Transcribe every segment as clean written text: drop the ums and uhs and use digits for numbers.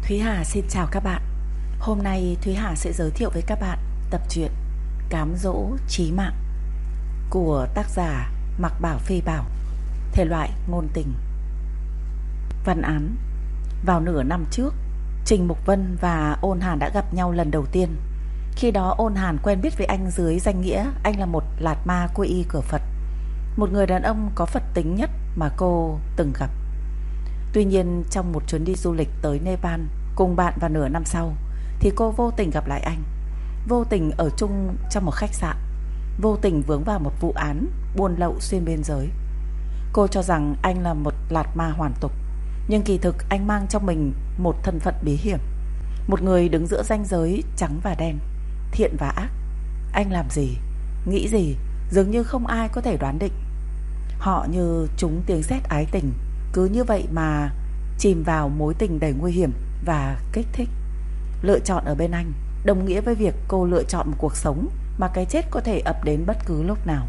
Thúy Hà xin chào các bạn. Hôm nay Thúy Hà sẽ giới thiệu với các bạn tập truyện Cám dỗ chí mạng của tác giả Mạc Bảo Phi Bảo, thể loại ngôn tình. Văn án: vào nửa năm trước, Trình Mục Vân và Ôn Hàn đã gặp nhau lần đầu tiên. Khi đó Ôn Hàn quen biết với anh dưới danh nghĩa anh là một lạt ma quy y cửa Phật, một người đàn ông có Phật tính nhất mà cô từng gặp. Tuy nhiên trong một chuyến đi du lịch tới Nepal cùng bạn vào nửa năm sau, thì cô vô tình gặp lại anh. Vô tình ở chung trong một khách sạn, vô tình vướng vào một vụ án buôn lậu xuyên biên giới. Cô cho rằng anh là một lạt ma hoàn tục, nhưng kỳ thực anh mang trong mình một thân phận bí hiểm, một người đứng giữa ranh giới trắng và đen, thiện và ác. Anh làm gì, nghĩ gì, dường như không ai có thể đoán định. Họ như trúng tiếng sét ái tình, cứ như vậy mà chìm vào mối tình đầy nguy hiểm và kích thích. Lựa chọn ở bên anh đồng nghĩa với việc cô lựa chọn một cuộc sống mà cái chết có thể ập đến bất cứ lúc nào.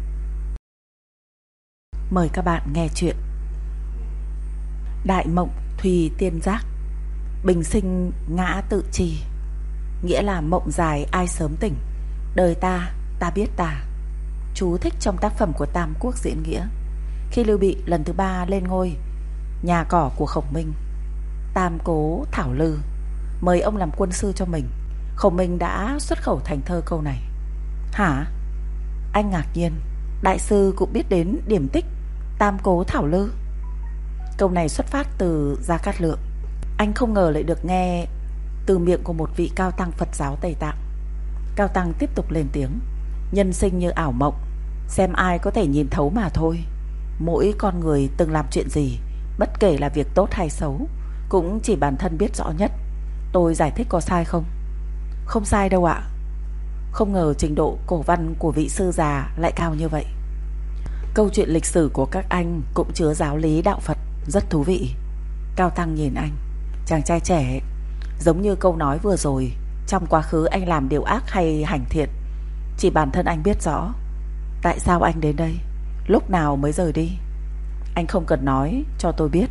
Mời các bạn nghe chuyện Đại mộng Thùy Tiên Giác, bình sinh ngã tự chi, nghĩa là mộng dài ai sớm tỉnh, đời ta, ta biết ta. Chú thích trong tác phẩm của Tam Quốc Diễn Nghĩa. Khi Lưu Bị lần thứ 3 lên ngôi, nhà cỏ của Khổng Minh, Tam Cố Thảo Lư mời ông làm quân sư cho mình. Khổng Minh đã xuất khẩu thành thơ câu này. Hả? Anh ngạc nhiên, đại sư cũng biết đến điểm tích Tam Cố Thảo Lư. Câu này xuất phát từ Gia Cát Lượng. Anh không ngờ lại được nghe từ miệng của một vị cao tăng Phật giáo Tây Tạng. Cao tăng tiếp tục lên tiếng. Nhân sinh như ảo mộng, xem ai có thể nhìn thấu mà thôi. Mỗi con người từng làm chuyện gì, bất kể là việc tốt hay xấu, cũng chỉ bản thân biết rõ nhất. Tôi giải thích có sai không? Không sai đâu ạ. Không ngờ trình độ cổ văn của vị sư già lại cao như vậy. Câu chuyện lịch sử của các anh cũng chứa giáo lý đạo Phật, rất thú vị. Cao tăng nhìn anh. Chàng trai trẻ, giống như câu nói vừa rồi, trong quá khứ anh làm điều ác hay hành thiện, chỉ bản thân anh biết rõ. Tại sao anh đến đây, lúc nào mới rời đi, anh không cần nói cho tôi biết.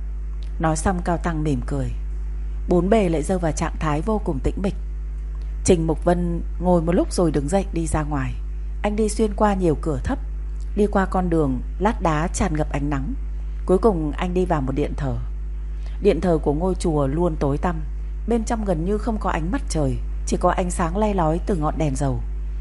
Nói xong cao tăng mỉm cười. Bốn bề lại rơi vào trạng thái vô cùng tĩnh mịch. Trình Mục Vân ngồi một lúc rồi đứng dậy đi ra ngoài. Anh đi xuyên qua nhiều cửa thấp, đi qua con đường lát đá tràn ngập ánh nắng. Cuối cùng anh đi vào một điện thờ. Điện thờ của ngôi chùa luôn tối tăm, bên trong gần như không có ánh mặt trời, chỉ có ánh sáng le lói từ ngọn đèn dầu.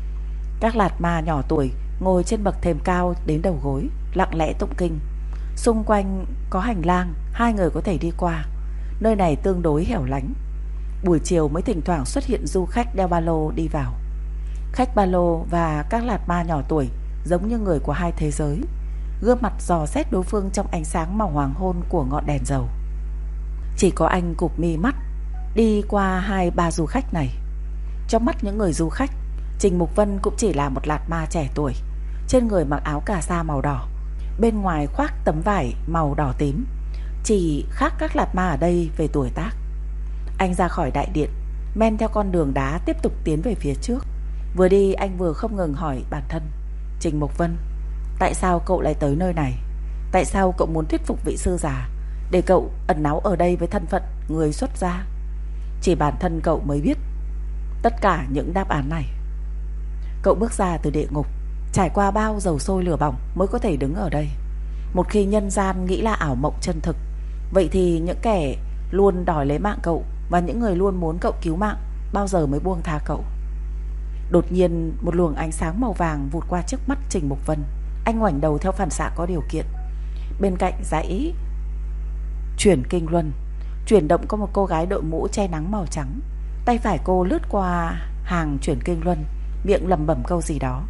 Các lạt ma nhỏ tuổi ngồi trên bậc thềm cao đến đầu gối, lặng lẽ tụng kinh. Xung quanh có hành lang, hai người có thể đi qua. Nơi này tương đối hẻo lánh. Buổi chiều mới thỉnh thoảng xuất hiện du khách đeo ba lô đi vào. Khách ba lô và các lạt ma nhỏ tuổi giống như người của hai thế giới, gương mặt dò xét đối phương trong ánh sáng màu hoàng hôn của ngọn đèn dầu. Chỉ có anh cụp mi mắt đi qua hai ba du khách này. Trong mắt những người du khách, Trình Mục Vân cũng chỉ là một lạt ma trẻ tuổi, trên người mặc áo cà sa màu đỏ, bên ngoài khoác tấm vải màu đỏ tím, chỉ khác các lạt ma ở đây về tuổi tác. Anh ra khỏi đại điện, men theo con đường đá tiếp tục tiến về phía trước. Vừa đi anh vừa không ngừng hỏi bản thân. Trình Mục Vân, tại sao cậu lại tới nơi này? Tại sao cậu muốn thuyết phục vị sư già để cậu ẩn náu ở đây với thân phận người xuất gia? Chỉ bản thân cậu mới biết tất cả những đáp án này. Cậu bước ra từ địa ngục, trải qua bao dầu sôi lửa bỏng mới có thể đứng ở đây. Một khi nhân gian nghĩ là ảo mộng chân thực, vậy thì những kẻ luôn đòi lấy mạng cậu và những người luôn muốn cậu cứu mạng bao giờ mới buông tha cậu? Đột nhiên một luồng ánh sáng màu vàng vụt qua trước mắt Trình Mục Vân. Anh ngoảnh đầu theo phản xạ có điều kiện. Bên cạnh dãy chuyển kinh luân chuyển động có một cô gái đội mũ che nắng màu trắng. Tay phải cô lướt qua hàng chuyển kinh luân, miệng lẩm bẩm câu gì đó.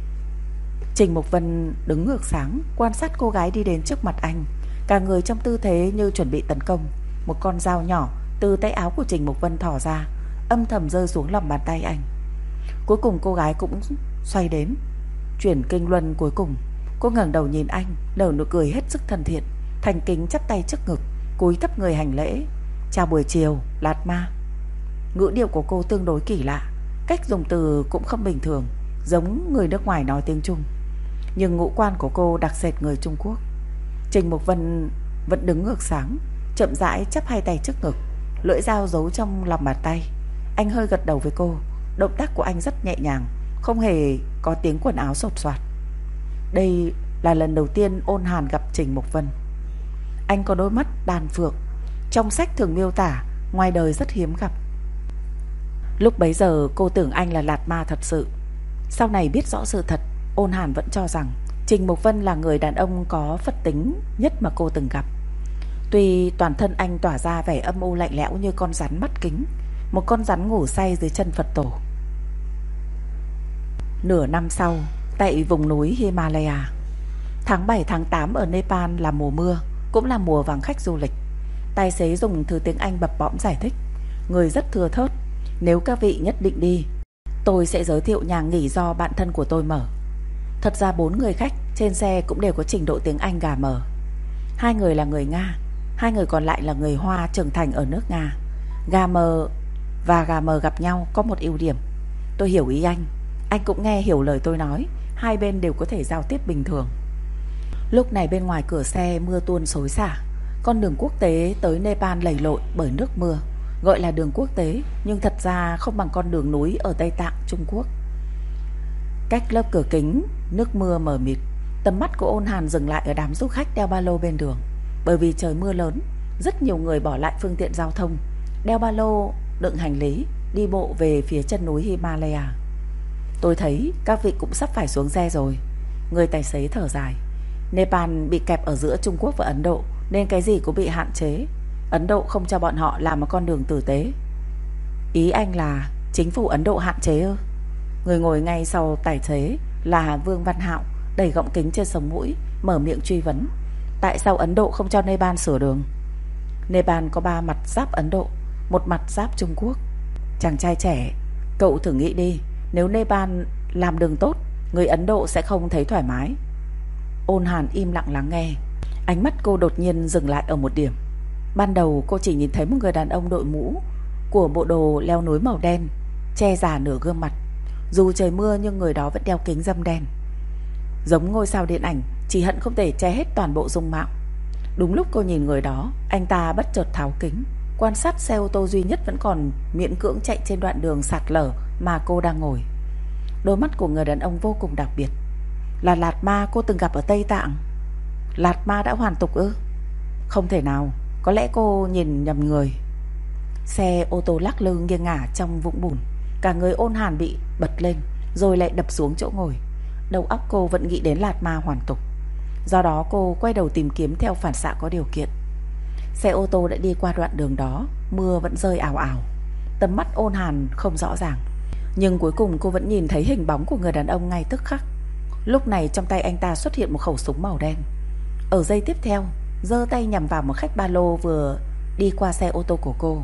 Trình Mục Vân đứng ngược sáng quan sát cô gái đi đến trước mặt anh, cả người trong tư thế như chuẩn bị tấn công. Một con dao nhỏ từ tay áo của Trình Mục Vân thò ra, âm thầm rơi xuống lòng bàn tay anh. Cuối cùng cô gái cũng xoay đến chuyển kinh luân cuối cùng. Cô ngẩng đầu nhìn anh, nở nụ cười hết sức thân thiện, thành kính chắp tay trước ngực, cúi thấp người hành lễ. Chào buổi chiều, lạt ma. Ngữ điệu của cô tương đối kỳ lạ, cách dùng từ cũng không bình thường, giống người nước ngoài nói tiếng Trung, nhưng ngũ quan của cô đặc sệt người Trung Quốc. Trình Mục Vân vẫn đứng ngược sáng, chậm rãi chắp hai tay trước ngực, lưỡi dao giấu trong lòng bàn tay. Anh hơi gật đầu với cô. Động tác của anh rất nhẹ nhàng, không hề có tiếng quần áo xột xoạt. Đây là lần đầu tiên Ôn Hàn gặp Trình Mục Vân. Anh có đôi mắt đàn phượng, trong sách thường miêu tả, ngoài đời rất hiếm gặp. Lúc bấy giờ cô tưởng anh là Lạt Ma thật sự. Sau này biết rõ sự thật, Ôn Hàn vẫn cho rằng Trình Mục Vân là người đàn ông có phật tính nhất mà cô từng gặp. Tuy toàn thân anh tỏa ra vẻ âm u lạnh lẽo như con rắn mắt kính, một con rắn ngủ say dưới chân Phật tổ. Nửa năm sau, tại vùng núi Himalaya, tháng 7 tháng 8 ở Nepal là mùa mưa, cũng là mùa vắng khách du lịch. Tài xế dùng thứ tiếng Anh bập bõm giải thích, người rất thưa thớt. Nếu các vị nhất định đi, tôi sẽ giới thiệu nhà nghỉ do bạn thân của tôi mở. Thật ra 4 người khách trên xe cũng đều có trình độ tiếng Anh gà mờ. 2 người là người Nga, 2 người còn lại là người Hoa trưởng thành ở nước Nga. Gà mờ và gà mờ gặp nhau có một ưu điểm. Tôi hiểu ý anh cũng nghe hiểu lời tôi nói, hai bên đều có thể giao tiếp bình thường. Lúc này bên ngoài cửa xe mưa tuôn xối xả. Con đường quốc tế tới Nepal lầy lội bởi nước mưa, gọi là đường quốc tế nhưng thật ra không bằng con đường núi ở Tây Tạng, Trung Quốc. Cách lớp cửa kính, nước mưa mờ mịt. Tầm mắt của Ôn Hàn dừng lại ở đám du khách đeo ba lô bên đường. Bởi vì trời mưa lớn, rất nhiều người bỏ lại phương tiện giao thông, đeo ba lô đựng hành lý, đi bộ về phía chân núi Himalaya. Tôi thấy các vị cũng sắp phải xuống xe rồi. Người tài xế thở dài. Nepal bị kẹp ở giữa Trung Quốc và Ấn Độ, nên cái gì cũng bị hạn chế. Ấn Độ không cho bọn họ làm một con đường tử tế. Ý anh là chính phủ Ấn Độ hạn chế ư? Người ngồi ngay sau tài xế là Vương Văn Hạo đẩy gọng kính trên sống mũi, mở miệng truy vấn. Tại sao Ấn Độ không cho Nepal sửa đường? Nepal có 3 mặt giáp Ấn Độ, 1 mặt giáp Trung Quốc. Chàng trai trẻ, cậu thử nghĩ đi, nếu Nepal làm đường tốt, người Ấn Độ sẽ không thấy thoải mái. Ôn Hàn im lặng lắng nghe. Ánh mắt cô đột nhiên dừng lại ở một điểm. Ban đầu cô chỉ nhìn thấy một người đàn ông đội mũ của bộ đồ leo núi màu đen, che già nửa gương mặt. Dù trời mưa nhưng người đó vẫn đeo kính râm đen, giống ngôi sao điện ảnh, chỉ hận không thể che hết toàn bộ dung mạo. Đúng lúc cô nhìn người đó, anh ta bất chợt tháo kính, quan sát xe ô tô duy nhất vẫn còn miễn cưỡng chạy trên đoạn đường sạt lở mà cô đang ngồi. Đôi mắt của người đàn ông vô cùng đặc biệt. Là Lạt Ma cô từng gặp ở Tây Tạng. Lạt Ma đã hoàn tục ư? Không thể nào, có lẽ cô nhìn nhầm người. Xe ô tô lắc lư nghiêng ngả trong vũng bùn. Cả người Ôn Hàn bị bật lên, rồi lại đập xuống chỗ ngồi. Đầu óc cô vẫn nghĩ đến Lạt Ma hoàn tục. Do đó cô quay đầu tìm kiếm theo phản xạ có điều kiện. Xe ô tô đã đi qua đoạn đường đó, mưa vẫn rơi ào ào. Tầm mắt Ôn Hàn không rõ ràng, nhưng cuối cùng cô vẫn nhìn thấy hình bóng của người đàn ông ngay tức khắc. Lúc này trong tay anh ta xuất hiện một khẩu súng màu đen. Ở giây tiếp theo, giơ tay nhằm vào một khách ba lô vừa đi qua xe ô tô của cô.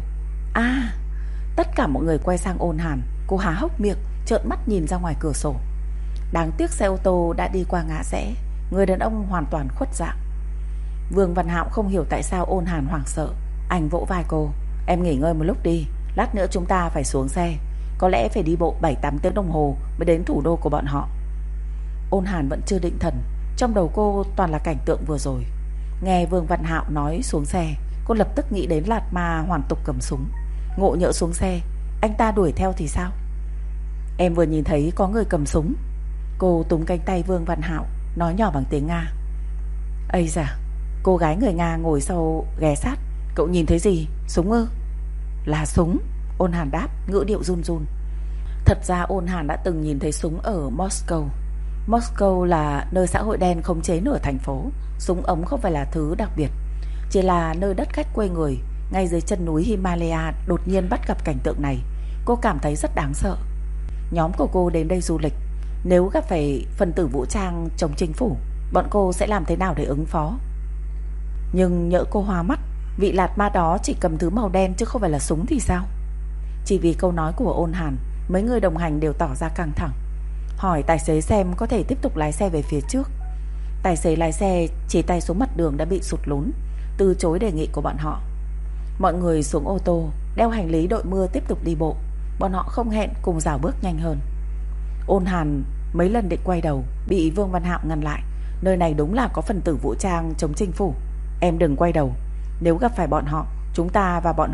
Tất cả mọi người quay sang Ôn Hàn. Cô há hốc miệng, trợn mắt nhìn ra ngoài cửa sổ. Đáng tiếc xe ô tô đã đi qua ngã rẽ. Người đàn ông hoàn toàn khuất dạng. Vương Văn Hạo không hiểu tại sao Ôn Hàn hoảng sợ. Anh vỗ vai cô. Em nghỉ ngơi một lúc đi, lát nữa chúng ta phải xuống xe. Có lẽ phải đi bộ 7-8 tiếng đồng hồ mới đến thủ đô của bọn họ. Ôn Hàn vẫn chưa định thần. Trong đầu cô toàn là cảnh tượng vừa rồi. Nghe Vương Văn Hạo nói xuống xe, cô lập tức nghĩ đến Lạt Ma hoàn tục cầm súng. Ngộ nhỡ xuống xe, anh ta đuổi theo thì sao? Em vừa nhìn thấy có người cầm súng. Cô túm cánh tay Vương Văn Hạo, nói nhỏ bằng tiếng Nga. Ây da, cô gái người Nga ngồi sau ghé sát. Cậu nhìn thấy gì? Súng ư? Là súng, Ôn Hàn đáp, ngữ điệu run run. Thật ra Ôn Hàn đã từng nhìn thấy súng ở Moscow. Moscow là nơi xã hội đen khống chế nửa thành phố. Súng ống không phải là thứ đặc biệt, chỉ là nơi đất khách quê người. Ngay dưới chân núi Himalaya đột nhiên bắt gặp cảnh tượng này, cô cảm thấy rất đáng sợ. Nhóm của cô đến đây du lịch, nếu gặp phải phần tử vũ trang chống chính phủ, bọn cô sẽ làm thế nào để ứng phó? Nhưng nhỡ cô hoa mắt, vị Lạt Ma đó chỉ cầm thứ màu đen chứ không phải là súng thì sao? Chỉ vì câu nói của Ôn Hàn, mấy người đồng hành đều tỏ ra căng thẳng, hỏi tài xế xem có thể tiếp tục lái xe về phía trước. Tài xế lái xe chỉ tay xuống mặt đường đã bị sụt lún, từ chối đề nghị của bọn họ. Mọi người xuống ô tô, đeo hành lý đội mưa tiếp tục đi bộ. Bọn họ không hẹn cùng rảo bước nhanh hơn. Ôn Hàn mấy lần định quay đầu, bị Vương Văn Hạo ngăn lại. Nơi này đúng là có phần tử vũ trang chống chính phủ. Em đừng quay đầu, nếu gặp phải bọn họ, chúng ta và bọn họ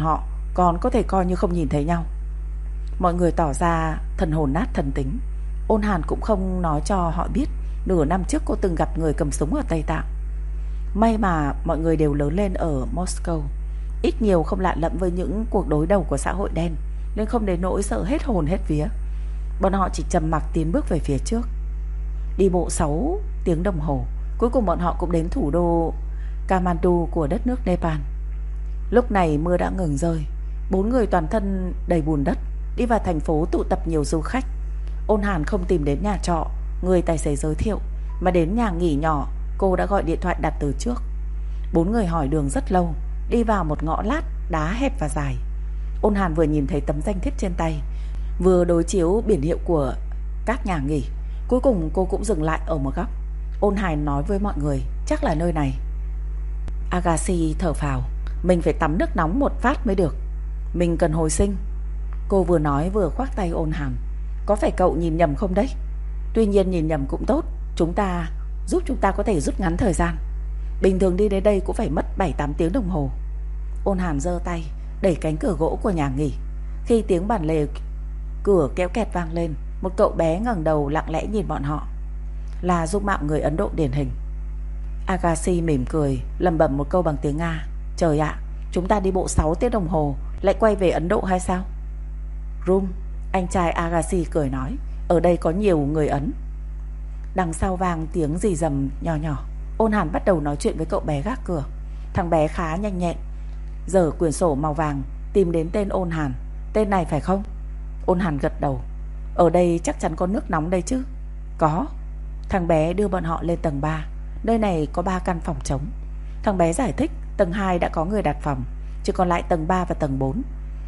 còn có thể coi như không nhìn thấy nhau. Mọi người tỏ ra thần hồn nát thần tính. Ôn Hàn cũng không nói cho họ biết nửa năm trước cô từng gặp người cầm súng ở Tây Tạng. May mà mọi người đều lớn lên ở Moscow, ít nhiều không lạ lẫm với những cuộc đối đầu của xã hội đen, nên không đến nỗi sợ hết hồn hết vía. Bọn họ chỉ trầm mặc tiến bước về phía trước. Đi bộ 6 tiếng đồng hồ, cuối cùng bọn họ cũng đến thủ đô Kathmandu của đất nước Nepal. Lúc này mưa đã ngừng rơi. 4 người toàn thân đầy bùn đất đi vào thành phố tụ tập nhiều du khách. Ôn Hàn không tìm đến nhà trọ người tài xế giới thiệu, mà đến nhà nghỉ nhỏ cô đã gọi điện thoại đặt từ trước. 4 người hỏi đường rất lâu, đi vào một ngõ lát đá hẹp và dài. Ôn Hàn vừa nhìn thấy tấm danh thiếp trên tay, vừa đối chiếu biển hiệu của các nhà nghỉ. Cuối cùng cô cũng dừng lại ở một góc. Ôn Hàn nói với mọi người, chắc là nơi này. Agassi thở phào, mình phải tắm nước nóng một phát mới được, mình cần hồi sinh. Cô vừa nói vừa khoác tay Ôn Hàn. Có phải cậu nhìn nhầm không đấy? Tuy nhiên nhìn nhầm cũng tốt, giúp chúng ta có thể rút ngắn thời gian. Bình thường đi đến đây cũng phải mất 7-8 tiếng đồng hồ. Ôn Hàn giơ tay đẩy cánh cửa gỗ của nhà nghỉ. Khi tiếng bản lề cửa kéo kẹt vang lên, một cậu bé ngẩng đầu lặng lẽ nhìn bọn họ. Là dung mạo người Ấn Độ điển hình. Agassi mỉm cười, lẩm bẩm một câu bằng tiếng Nga. Trời ạ, chúng ta đi bộ 6 tiếng đồng hồ lại quay về Ấn Độ hay sao? Rum, anh trai Agassi cười nói, ở đây có nhiều người Ấn. Đằng sau vang tiếng rì rầm nhỏ nhỏ. Ôn Hàn bắt đầu nói chuyện với cậu bé gác cửa. Thằng bé khá nhanh nhẹn, giở quyển sổ màu vàng tìm đến tên Ôn Hàn. Tên này phải không? Ôn Hàn gật đầu. Ở đây chắc chắn có nước nóng đây chứ? Có. Thằng bé đưa bọn họ lên tầng 3. Nơi này có 3 căn phòng trống. Thằng bé giải thích tầng 2 đã có người đặt phòng, chỉ còn lại tầng 3 và tầng 4.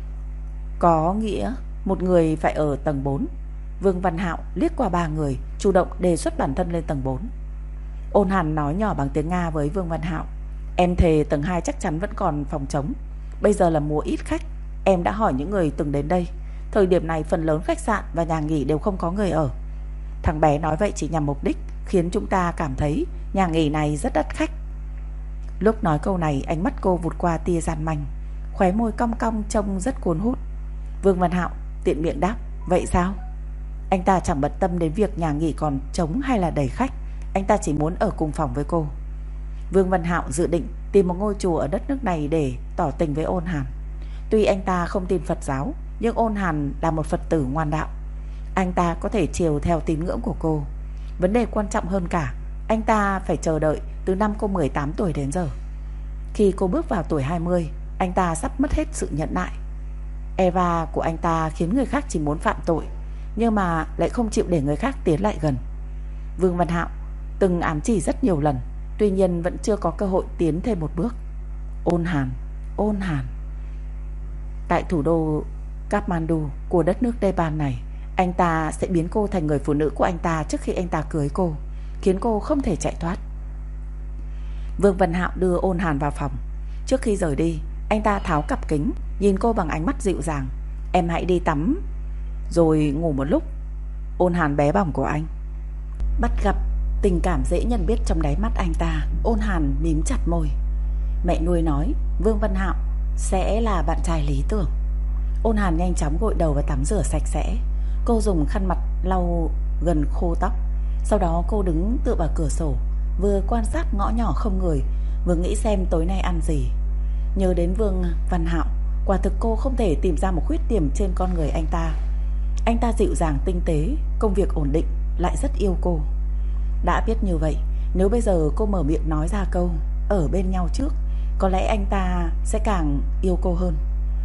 Có nghĩa một người phải ở tầng 4. Vương Văn Hạo liếc qua 3 người, chủ động đề xuất bản thân lên tầng 4. Ôn Hàn nói nhỏ bằng tiếng Nga với Vương Văn Hạo, em thề tầng 2 chắc chắn vẫn còn phòng trống. Bây giờ là mùa ít khách. Em đã hỏi những người từng đến đây, thời điểm này phần lớn khách sạn và nhà nghỉ đều không có người ở. Thằng bé nói vậy chỉ nhằm mục đích khiến chúng ta cảm thấy nhà nghỉ này rất đắt khách. Lúc nói câu này, ánh mắt cô vụt qua tia gian manh, khóe môi cong cong trông rất cuốn hút. Vương Văn Hạo tiện miệng đáp, vậy sao? Anh ta chẳng bận tâm đến việc nhà nghỉ còn trống hay là đầy khách, anh ta chỉ muốn ở cùng phòng với cô. Vương Văn Hạo dự định tìm một ngôi chùa ở đất nước này để tỏ tình với Ôn Hàn. Tuy anh ta không tin Phật giáo, nhưng Ôn Hàn là một Phật tử ngoan đạo, anh ta có thể chiều theo tín ngưỡng của cô. Vấn đề quan trọng hơn cả, anh ta phải chờ đợi từ năm cô 18 tuổi đến giờ. Khi cô bước vào tuổi 20, anh ta sắp mất hết sự nhẫn nại. Eva của anh ta khiến người khác chỉ muốn phạm tội, nhưng mà lại không chịu để người khác tiến lại gần. Vương Văn Hạo từng ám chỉ rất nhiều lần, tuy nhiên vẫn chưa có cơ hội tiến thêm một bước. Ôn Hàn, Ôn Hàn. Tại thủ đô Kathmandu của đất nước Nepal này, anh ta sẽ biến cô thành người phụ nữ của anh ta trước khi anh ta cưới cô, khiến cô không thể chạy thoát. Vương Văn Hạo đưa Ôn Hàn vào phòng. Trước khi rời đi, anh ta tháo cặp kính, nhìn cô bằng ánh mắt dịu dàng. Em hãy đi tắm rồi ngủ một lúc. Ôn Hàn bé bỏng của anh. Bắt gặp tình cảm dễ nhận biết trong đáy mắt anh ta, Ôn Hàn mím chặt môi. Mẹ nuôi nói Vương Văn Hạo sẽ là bạn trai lý tưởng. Ôn Hàn nhanh chóng gội đầu và tắm rửa sạch sẽ. Cô dùng khăn mặt lau gần khô tóc. Sau đó cô đứng tựa vào cửa sổ, vừa quan sát ngõ nhỏ không người, vừa nghĩ xem tối nay ăn gì. Nhớ đến Vương Văn Hạo, quả thực cô không thể tìm ra một khuyết điểm trên con người anh ta. Anh ta dịu dàng tinh tế, công việc ổn định, lại rất yêu cô. Đã biết như vậy, nếu bây giờ cô mở miệng nói ra câu ở bên nhau trước, có lẽ anh ta sẽ càng yêu cô hơn.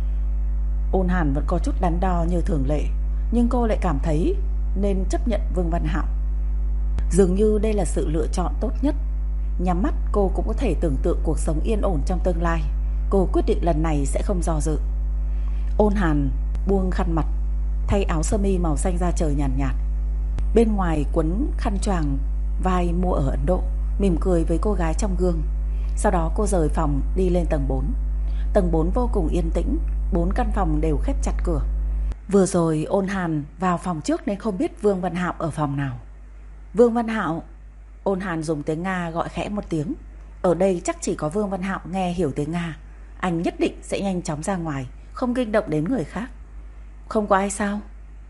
Ôn Hàn vẫn có chút đắn đo như thường lệ, nhưng cô lại cảm thấy nên chấp nhận Vương Văn Hạo. Dường như đây là sự lựa chọn tốt nhất. Nhắm mắt cô cũng có thể tưởng tượng cuộc sống yên ổn trong tương lai. Cô quyết định lần này sẽ không do dự. Ôn Hàn buông khăn mặt, thay áo sơ mi màu xanh da trời nhàn nhạt, bên ngoài quấn khăn choàng vai mua ở Ấn Độ, mỉm cười với cô gái trong gương. Sau đó cô rời phòng đi lên tầng 4. Tầng 4 vô cùng yên tĩnh, 4 căn phòng đều khép chặt cửa. Vừa rồi Ôn Hàn vào phòng trước nên không biết Vương Văn Hạo ở phòng nào. Vương Văn Hạo. Ôn Hàn dùng tiếng Nga gọi khẽ một tiếng. Ở đây chắc chỉ có Vương Văn Hạo nghe hiểu tiếng Nga. Anh nhất định sẽ nhanh chóng ra ngoài, không kinh động đến người khác. Không có ai sao?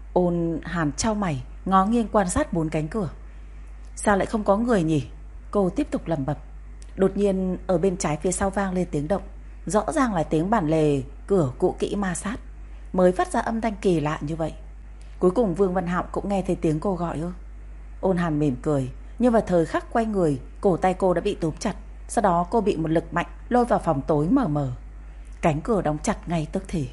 Ôn Hàn chau mày, ngó nghiêng quan sát 4 cánh cửa. Sao lại không có người nhỉ? Cô tiếp tục lẩm bẩm. Đột nhiên ở bên trái phía sau vang lên tiếng động. Rõ ràng là tiếng bản lề cửa cũ kỹ ma sát mới phát ra âm thanh kỳ lạ như vậy. Cuối cùng Vương Văn Hạo cũng nghe thấy tiếng cô gọi ư? Ôn Hàn mỉm cười, nhưng vào thời khắc quay người, cổ tay cô đã bị túm chặt. Sau đó cô bị một lực mạnh lôi vào phòng tối mờ mờ. Cánh cửa đóng chặt ngay tức thì.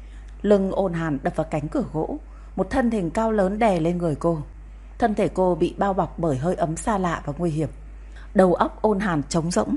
Lưng Ôn Hàn đập vào cánh cửa gỗ, một thân hình cao lớn đè lên người cô. Thân thể cô bị bao bọc bởi hơi ấm xa lạ và nguy hiểm. Đầu óc Ôn Hàn trống rỗng.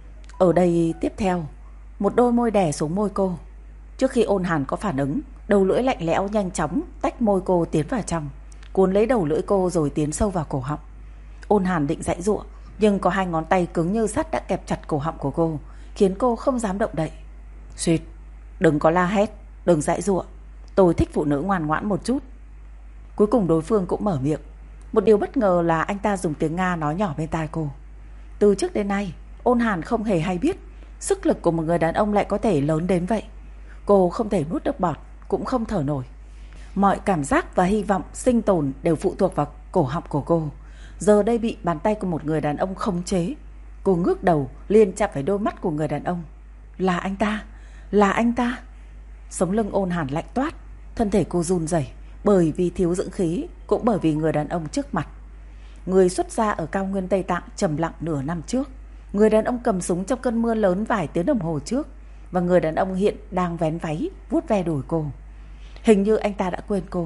Ở đây tiếp theo, một đôi môi đè xuống môi cô. Trước khi Ôn Hàn có phản ứng, đầu lưỡi lạnh lẽo nhanh chóng tách môi cô tiến vào trong, cuốn lấy đầu lưỡi cô rồi tiến sâu vào cổ họng. Ôn Hàn định giãy giụa, nhưng có hai ngón tay cứng như sắt đã kẹp chặt cổ họng của cô, khiến cô không dám động đậy. Xuyệt, đừng có la hét, đừng giãy giụa, tôi thích phụ nữ ngoan ngoãn một chút. Cuối cùng đối phương cũng mở miệng. Một điều bất ngờ là anh ta dùng tiếng Nga nói nhỏ bên tai cô. Từ trước đến nay, Ôn Hàn không hề hay biết sức lực của một người đàn ông lại có thể lớn đến vậy. Cô không thể nuốt được bọt, cũng không thở nổi. Mọi cảm giác và hy vọng sinh tồn đều phụ thuộc vào cổ họng của cô. Giờ đây bị bàn tay của một người đàn ông khống chế. Cô ngước đầu liền chạm phải đôi mắt của người đàn ông. Là anh ta, là anh ta. Sống lưng Ôn Hàn lạnh toát, thân thể cô run rẩy, bởi vì thiếu dưỡng khí, cũng bởi vì người đàn ông trước mặt. Người xuất gia ở cao nguyên Tây Tạng trầm lặng nửa năm trước. Người đàn ông cầm súng trong cơn mưa lớn vài tiếng đồng hồ trước. Và người đàn ông hiện đang vén váy, vuốt ve đùi cô. Hình như anh ta đã quên cô.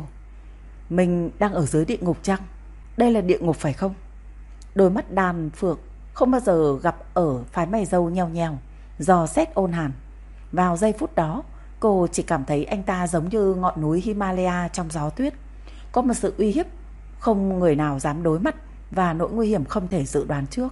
Mình đang ở dưới địa ngục chăng? Đây là địa ngục phải không? Đôi mắt đàn phượng không bao giờ gặp ở phái mày râu nheo nheo dò xét Ôn Hàn. Vào giây phút đó, cô chỉ cảm thấy anh ta giống như ngọn núi Himalaya trong gió tuyết. Có một sự uy hiếp không người nào dám đối mặt, và nỗi nguy hiểm không thể dự đoán trước.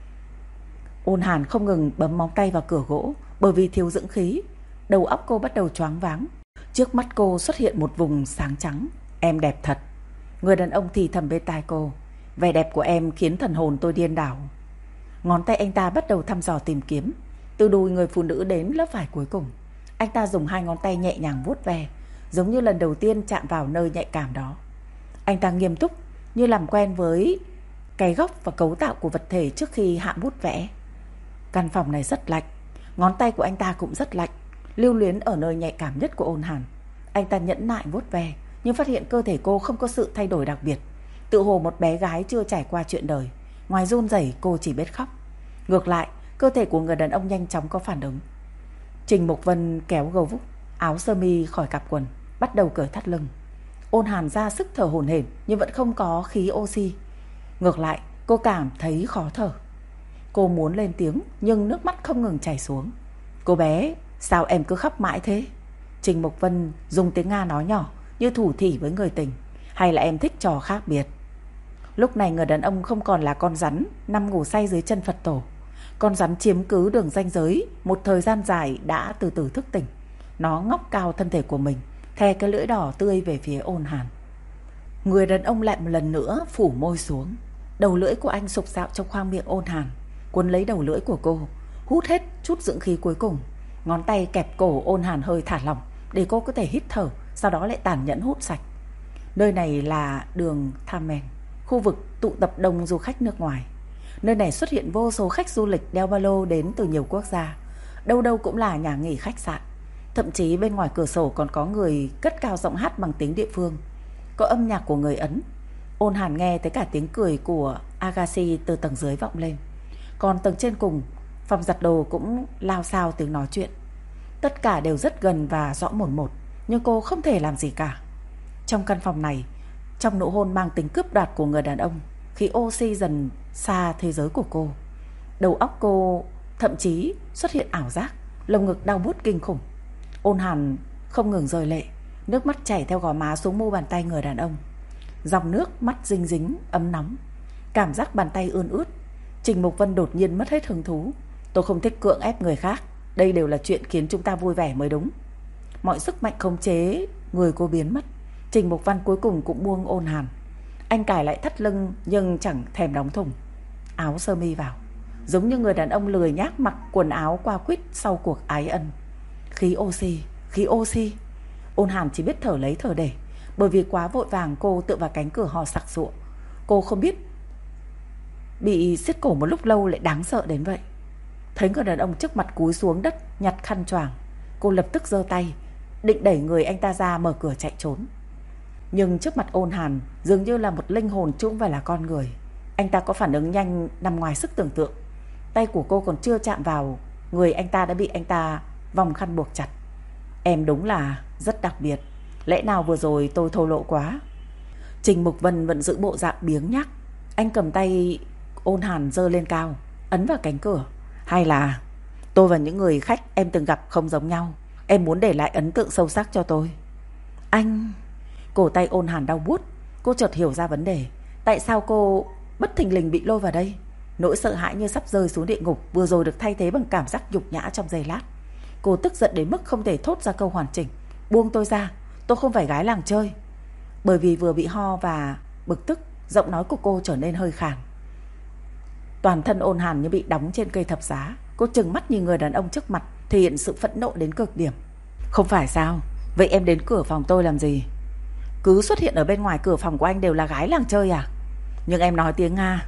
Ôn Hàn không ngừng bấm móng tay vào cửa gỗ, bởi vì thiếu dưỡng khí. Đầu óc cô bắt đầu choáng váng. Trước mắt cô xuất hiện một vùng sáng trắng. Em đẹp thật. Người đàn ông thì thầm bên tai cô. Vẻ đẹp của em khiến thần hồn tôi điên đảo. Ngón tay anh ta bắt đầu thăm dò tìm kiếm, từ đùi người phụ nữ đến lớp vải cuối cùng. Anh ta dùng hai ngón tay nhẹ nhàng vuốt ve, giống như lần đầu tiên chạm vào nơi nhạy cảm đó. Anh ta nghiêm túc, như làm quen với cái góc và cấu tạo của vật thể trước khi hạ bút vẽ. Căn phòng này rất lạnh. Ngón tay của anh ta cũng rất lạnh, lưu luyến ở nơi nhạy cảm nhất của Ôn Hàn. Anh ta nhẫn nại vuốt ve, nhưng phát hiện cơ thể cô không có sự thay đổi đặc biệt, tự hồ một bé gái chưa trải qua chuyện đời. Ngoài run rẩy, cô chỉ biết khóc. Ngược lại, cơ thể của người đàn ông nhanh chóng có phản ứng. Trình Mục Vân kéo gầu vúc áo sơ mi khỏi cặp quần, bắt đầu cởi thắt lưng. Ôn Hàn ra sức thở hổn hển, nhưng vẫn không có khí oxy. Ngược lại, cô cảm thấy khó thở. Cô muốn lên tiếng, nhưng nước mắt không ngừng chảy xuống. Cô bé, sao em cứ khóc mãi thế? Trình Mục Vân dùng tiếng Nga nói nhỏ, như thủ thỉ với người tình. Hay là em thích trò khác biệt? Lúc này người đàn ông không còn là con rắn nằm ngủ say dưới chân Phật tổ. Con rắn chiếm cứ đường ranh giới một thời gian dài đã từ từ thức tỉnh. Nó ngóc cao thân thể của mình, thè cái lưỡi đỏ tươi về phía Ôn Hàn. Người đàn ông lại một lần nữa phủ môi xuống. Đầu lưỡi của anh sục sạo trong khoang miệng Ôn Hàn, cuốn lấy đầu lưỡi của cô, hút hết chút dưỡng khí cuối cùng. Ngón tay kẹp cổ Ôn Hàn hơi thả lỏng để cô có thể hít thở, sau đó lại tàn nhẫn hút sạch. Nơi này là đường Thamen, khu vực tụ tập đông du khách nước ngoài. Nơi này xuất hiện vô số khách du lịch đeo ba lô đến từ nhiều quốc gia. Đâu đâu cũng là nhà nghỉ, khách sạn. Thậm chí bên ngoài cửa sổ còn có người cất cao giọng hát bằng tiếng địa phương. Có âm nhạc của người Ấn. Ôn Hàn nghe tới cả tiếng cười của Agassi từ tầng dưới vọng lên. Còn tầng trên cùng, phòng giặt đồ cũng lao xao tiếng nói chuyện. Tất cả đều rất gần và rõ mồn một, nhưng cô không thể làm gì cả. Trong căn phòng này, trong nụ hôn mang tính cướp đoạt của người đàn ông, khí oxy dần xa thế giới của cô. Đầu óc cô thậm chí xuất hiện ảo giác, lồng ngực đau buốt kinh khủng. Ôn Hàn không ngừng rơi lệ, nước mắt chảy theo gò má xuống mu bàn tay người đàn ông. Dòng nước mắt dinh dính, ấm nóng, cảm giác bàn tay ươn ướt. Trình Mục Vân đột nhiên mất hết hứng thú. Tôi không thích cưỡng ép người khác, đây đều là chuyện khiến chúng ta vui vẻ mới đúng. Mọi sức mạnh khống chế người cô biến mất. Trình Mục Văn cuối cùng cũng buông Ôn Hàn. Anh cài lại thắt lưng nhưng chẳng thèm đóng thùng áo sơ mi vào, giống như người đàn ông lười nhác mặc quần áo qua quýt sau cuộc ái ân. Khí oxy khí oxy. Ôn Hàn chỉ biết thở lấy thở để, bởi vì quá vội vàng cô tựa vào cánh cửa hò sặc sụa. Cô không biết bị siết cổ một lúc lâu lại đáng sợ đến vậy. Thấy người đàn ông trước mặt cúi xuống đất nhặt khăn choàng, cô lập tức giơ tay định đẩy người anh ta ra mở cửa chạy trốn. Nhưng trước mặt Ôn Hàn dường như là một linh hồn chứ không phải là con người. Anh ta có phản ứng nhanh nằm ngoài sức tưởng tượng. Tay của cô còn chưa chạm vào người anh ta đã bị anh ta vòng khăn buộc chặt. Em đúng là rất đặc biệt. Lẽ nào vừa rồi tôi thô lỗ quá? Trình Mục Vân vẫn giữ bộ dạng biếng nhác. Anh cầm tay Ôn Hàn giơ lên cao, ấn vào cánh cửa. Hay là tôi và những người khách em từng gặp không giống nhau? Em muốn để lại ấn tượng sâu sắc cho tôi. Anh... Cổ tay Ôn Hàn đau buốt. Cô chợt hiểu ra vấn đề. Tại sao cô bất thình lình bị lôi vào đây? Nỗi sợ hãi như sắp rơi xuống địa ngục vừa rồi được thay thế bằng cảm giác nhục nhã trong giây lát. Cô tức giận đến mức không thể thốt ra câu hoàn chỉnh. Buông tôi ra, tôi không phải gái làng chơi. Bởi vì vừa bị ho và bực tức, giọng nói của cô trở nên hơi khàn. Toàn thân Ôn Hàn như bị đóng trên cây thập giá. Cô trừng mắt nhìn người đàn ông trước mặt, thể hiện sự phẫn nộ đến cực điểm. Không phải sao? Vậy em đến cửa phòng tôi làm gì? Cứ xuất hiện ở bên ngoài cửa phòng của anh đều là gái làng chơi à? Nhưng em nói tiếng Nga.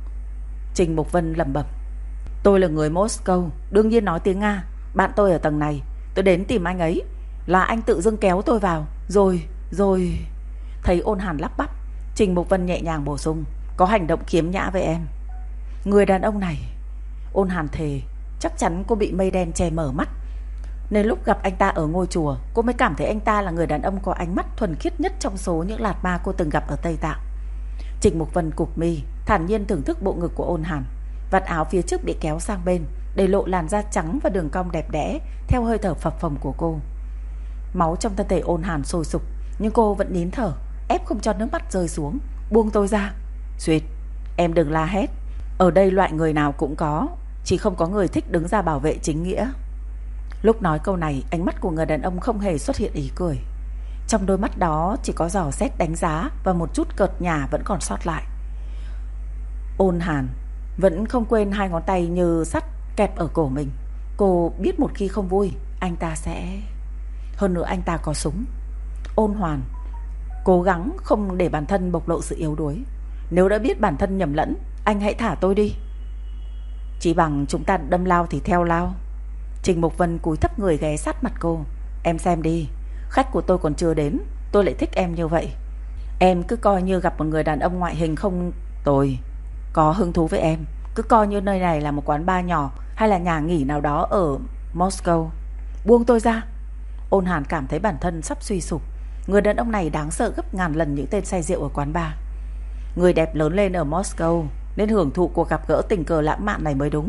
Trình Mục Vân lẩm bẩm. Tôi là người Moscow, đương nhiên nói tiếng Nga. Bạn tôi ở tầng này, tôi đến tìm anh ấy. Là anh tự dưng kéo tôi vào. Rồi. Thấy Ôn Hàn lắp bắp, Trình Mục Vân nhẹ nhàng bổ sung. Có hành động khiếm nhã với em. Người đàn ông này, Ôn Hàn thề chắc chắn cô bị mây đen che mở mắt. Nên lúc gặp anh ta ở ngôi chùa, cô mới cảm thấy anh ta là người đàn ông có ánh mắt thuần khiết nhất trong số những lạt ma cô từng gặp ở Tây Tạng. Trình Mục Vân cụp mi, thản nhiên thưởng thức bộ ngực của Ôn Hàn. Vạt áo phía trước bị kéo sang bên, để lộ làn da trắng và đường cong đẹp đẽ theo hơi thở phập phồng của cô. Máu trong thân thể Ôn Hàn sôi sục, nhưng cô vẫn nín thở, ép không cho nước mắt rơi xuống. Buông tôi ra. Duyệt, em đừng la hét. Ở đây loại người nào cũng có, chỉ không có người thích đứng ra bảo vệ chính nghĩa. Lúc nói câu này, ánh mắt của người đàn ông không hề xuất hiện ý cười. Trong đôi mắt đó chỉ có dò xét đánh giá và một chút cợt nhả vẫn còn sót lại. Ôn Hàn vẫn không quên hai ngón tay như sắt kẹp ở cổ mình. Cô biết một khi không vui, anh ta sẽ... Hơn nữa anh ta có súng. Ôn Hoàn cố gắng không để bản thân bộc lộ sự yếu đuối. Nếu đã biết bản thân nhầm lẫn, anh hãy thả tôi đi. Chỉ bằng chúng ta đâm lao thì theo lao. Trình Mục Vân cúi thấp người ghé sát mặt cô. Em xem đi, khách của tôi còn chưa đến, tôi lại thích em như vậy. Em cứ coi như gặp một người đàn ông ngoại hình không tồi, có hứng thú với em. Cứ coi như nơi này là một quán bar nhỏ hay là nhà nghỉ nào đó ở Moscow. Buông tôi ra. Ôn Hàn cảm thấy bản thân sắp suy sụp. Người đàn ông này đáng sợ gấp ngàn lần những tên say rượu ở quán bar. Người đẹp lớn lên ở Moscow nên hưởng thụ cuộc gặp gỡ tình cờ lãng mạn này mới đúng.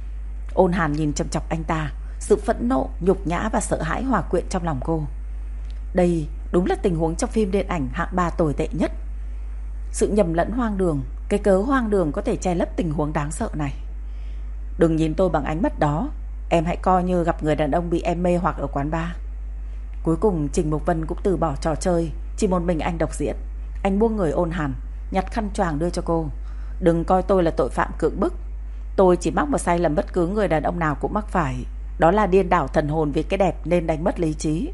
Ôn Hàn nhìn chằm chằm anh ta, sự phẫn nộ, nhục nhã và sợ hãi hòa quyện trong lòng cô. Đây đúng là tình huống trong phim điện ảnh hạng 3 tồi tệ nhất. Sự nhầm lẫn hoang đường, cái cớ hoang đường có thể che lấp tình huống đáng sợ này. Đừng nhìn tôi bằng ánh mắt đó. Em hãy coi như gặp người đàn ông bị em mê hoặc ở quán bar. Cuối cùng Trình Mục Vân cũng từ bỏ trò chơi, chỉ một mình anh độc diễn. Anh buông người Ôn Hàn, nhặt khăn choàng đưa cho cô. Đừng coi tôi là tội phạm cưỡng bức. Tôi chỉ mắc một sai lầm bất cứ người đàn ông nào cũng mắc phải, đó là điên đảo thần hồn vì cái đẹp nên đánh mất lý trí.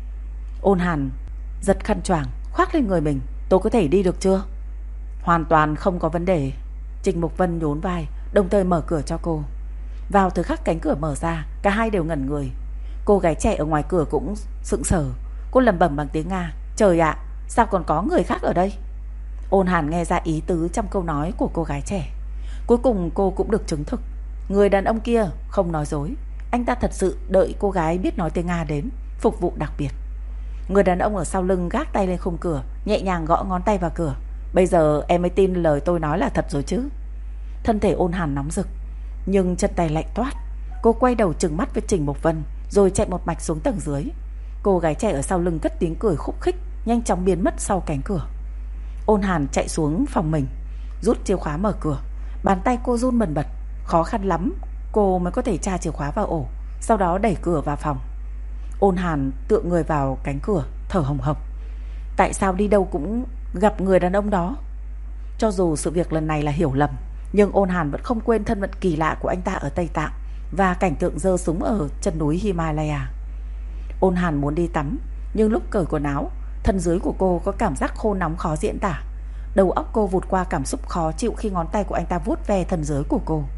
Ôn Hàn giật khăn choàng khoác lên người mình. Tôi có thể đi được chưa? Hoàn toàn không có vấn đề. Trình Mục Vân nhún vai, đồng thời mở cửa cho cô. Vào thời khắc cánh cửa mở ra, cả hai đều ngẩn người. Cô gái trẻ ở ngoài cửa cũng sững sờ. Cô lẩm bẩm bằng tiếng Nga. Trời ạ, sao còn có người khác ở đây? Ôn Hàn nghe ra ý tứ trong câu nói của cô gái trẻ. Cuối cùng cô cũng được chứng thực. Người đàn ông kia không nói dối. Anh ta thật sự đợi cô gái biết nói tiếng Nga đến, phục vụ đặc biệt. Người đàn ông ở sau lưng gác tay lên khung cửa, nhẹ nhàng gõ ngón tay vào cửa. Bây giờ em mới tin lời tôi nói là thật rồi chứ? Thân thể Ôn Hàn nóng rực, nhưng chân tay lạnh toát. Cô quay đầu trừng mắt với Trình Mục Vân, rồi chạy một mạch xuống tầng dưới. Cô gái trẻ ở sau lưng cất tiếng cười khúc khích, nhanh chóng biến mất sau cánh cửa. Ôn Hàn chạy xuống phòng mình, rút chìa khóa mở cửa. Bàn tay cô run bần bật, khó khăn lắm cô mới có thể tra chìa khóa vào ổ, sau đó đẩy cửa vào phòng. Ôn Hàn tựa người vào cánh cửa, thở hồng hộc. Tại sao đi đâu cũng gặp người đàn ông đó? Cho dù sự việc lần này là hiểu lầm, nhưng Ôn Hàn vẫn không quên thân phận kỳ lạ của anh ta ở Tây Tạng và cảnh tượng giơ súng ở chân núi Himalaya. Ôn Hàn muốn đi tắm, nhưng lúc cởi quần áo, thân dưới của cô có cảm giác khô nóng khó diễn tả. Đầu óc cô vụt qua cảm xúc khó chịu khi ngón tay của anh ta vuốt ve thân dưới của cô.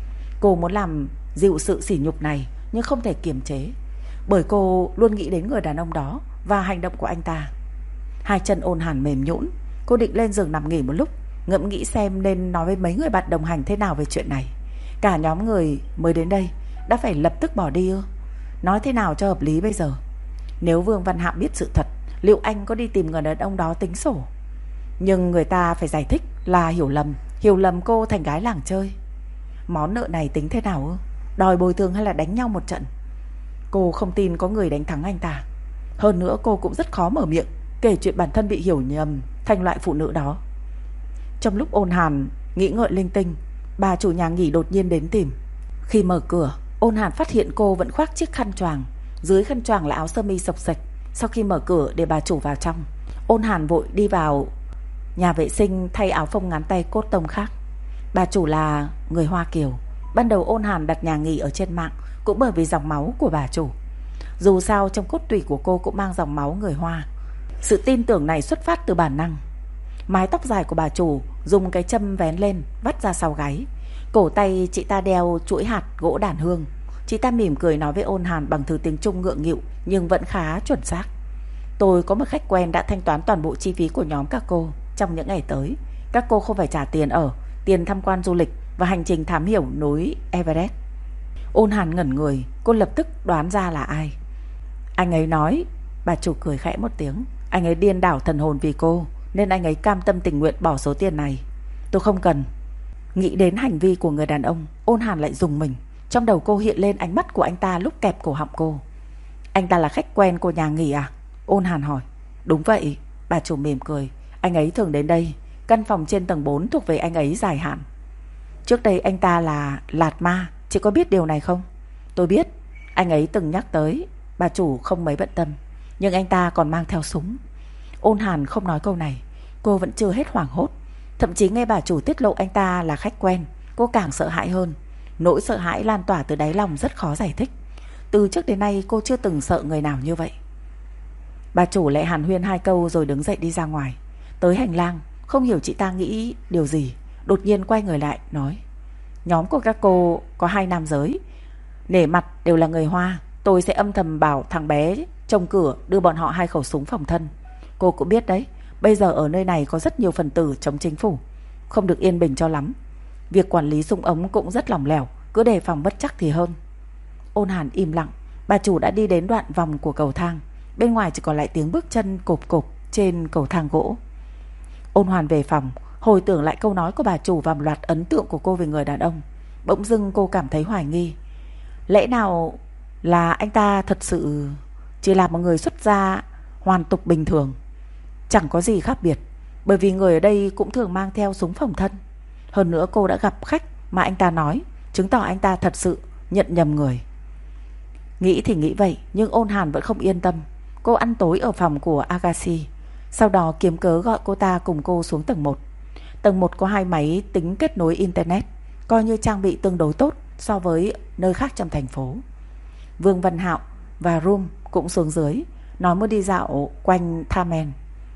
Cô muốn làm dịu sự sỉ nhục này, nhưng không thể kiềm chế, bởi cô luôn nghĩ đến người đàn ông đó và hành động của anh ta. Hai chân Ôn Hàn mềm nhũn. Cô định lên giường nằm nghỉ một lúc, ngẫm nghĩ xem nên nói với mấy người bạn đồng hành thế nào về chuyện này. Cả nhóm người mới đến đây đã phải lập tức bỏ đi ư? Nói thế nào cho hợp lý bây giờ? Nếu Vương Văn Hạo biết sự thật, liệu anh có đi tìm người đàn ông đó tính sổ? Nhưng người ta phải giải thích là hiểu lầm cô thành gái làng chơi. Món nợ này tính thế nào ư? Đòi bồi thường hay là đánh nhau một trận? Cô không tin có người đánh thắng anh ta. Hơn nữa cô cũng rất khó mở miệng kể chuyện bản thân bị hiểu nhầm thành loại phụ nữ đó. Trong lúc Ôn Hàn nghĩ ngợi linh tinh, bà chủ nhà nghỉ đột nhiên đến tìm. Khi mở cửa, Ôn Hàn phát hiện cô vẫn khoác chiếc khăn choàng, dưới khăn choàng là áo sơ mi xộc xệch. Sau khi mở cửa để bà chủ vào trong, Ôn Hàn vội đi vào nhà vệ sinh thay áo phông ngắn tay cốt tông khác. Bà chủ là người Hoa Kiều. Ban đầu Ôn Hàn đặt nhà nghỉ ở trên mạng cũng bởi vì dòng máu của bà chủ. Dù sao trong cốt tủy của cô cũng mang dòng máu người Hoa. Sự tin tưởng này xuất phát từ bản năng. Mái tóc dài của bà chủ dùng cái châm vén lên, vắt ra sau gáy. Cổ tay chị ta đeo chuỗi hạt gỗ đàn hương. Chị ta mỉm cười nói với Ôn Hàn bằng thứ tiếng Trung ngượng nghịu nhưng vẫn khá chuẩn xác. Tôi có một khách quen đã thanh toán toàn bộ chi phí của nhóm các cô trong những ngày tới. Các cô không phải trả tiền ở, tiền tham quan du lịch và hành trình thám hiểm núi Everest. Ôn Hàn ngẩn người, cô lập tức đoán ra là ai. Anh ấy nói, bà chủ cười khẽ một tiếng, anh ấy điên đảo thần hồn vì cô, nên anh ấy cam tâm tình nguyện bỏ số tiền này. Tôi không cần. Nghĩ đến hành vi của người đàn ông, Ôn Hàn lại rùng mình. Trong đầu cô hiện lên ánh mắt của anh ta lúc kẹp cổ họng cô. Anh ta là khách quen của nhà nghỉ à? Ôn Hàn hỏi. Đúng vậy, bà chủ mỉm cười. Anh ấy thường đến đây. Căn phòng trên tầng 4 thuộc về anh ấy dài hạn. Trước đây anh ta là Lạt Ma, chị có biết điều này không? Tôi biết, anh ấy từng nhắc tới. Bà chủ không mấy bận tâm. Nhưng anh ta còn mang theo súng. Ôn Hàn không nói câu này. Cô vẫn chưa hết hoảng hốt. Thậm chí nghe bà chủ tiết lộ anh ta là khách quen, cô càng sợ hãi hơn. Nỗi sợ hãi lan tỏa từ đáy lòng rất khó giải thích. Từ trước đến nay cô chưa từng sợ người nào như vậy. Bà chủ lại hàn huyên hai câu rồi đứng dậy đi ra ngoài. Tới hành lang, không hiểu chị ta nghĩ điều gì, đột nhiên quay người lại nói: Nhóm của các cô có 2 nam giới, nể mặt đều là người Hoa. Tôi sẽ âm thầm bảo thằng bé trông cửa đưa bọn họ 2 khẩu súng phòng thân. Cô cũng biết đấy, bây giờ ở nơi này có rất nhiều phần tử chống chính phủ, không được yên bình cho lắm. Việc quản lý súng ống cũng rất lỏng lẻo, cứ đề phòng bất chắc thì hơn. Ôn Hàn im lặng. Bà chủ đã đi đến đoạn vòng của cầu thang. Bên ngoài chỉ còn lại tiếng bước chân cộp cộp trên cầu thang gỗ. Ôn Hàn về phòng, hồi tưởng lại câu nói của bà chủ và một loạt ấn tượng của cô về người đàn ông. Bỗng dưng cô cảm thấy hoài nghi. Lẽ nào là anh ta thật sự chỉ là một người xuất gia hoàn tục bình thường, chẳng có gì khác biệt, bởi vì người ở đây cũng thường mang theo súng phòng thân. Hơn nữa cô đã gặp khách mà anh ta nói, chứng tỏ anh ta thật sự nhận nhầm người. Nghĩ thì nghĩ vậy, nhưng Ôn Hàn vẫn không yên tâm. Cô ăn tối ở phòng của Agassi, sau đó kiếm cớ gọi cô ta cùng cô xuống tầng 1. Tầng 1 có 2 máy tính kết nối internet, coi như trang bị tương đối tốt so với nơi khác trong thành phố. Vương Văn Hạo và Room cũng xuống dưới, nói muốn đi dạo quanh Thamen.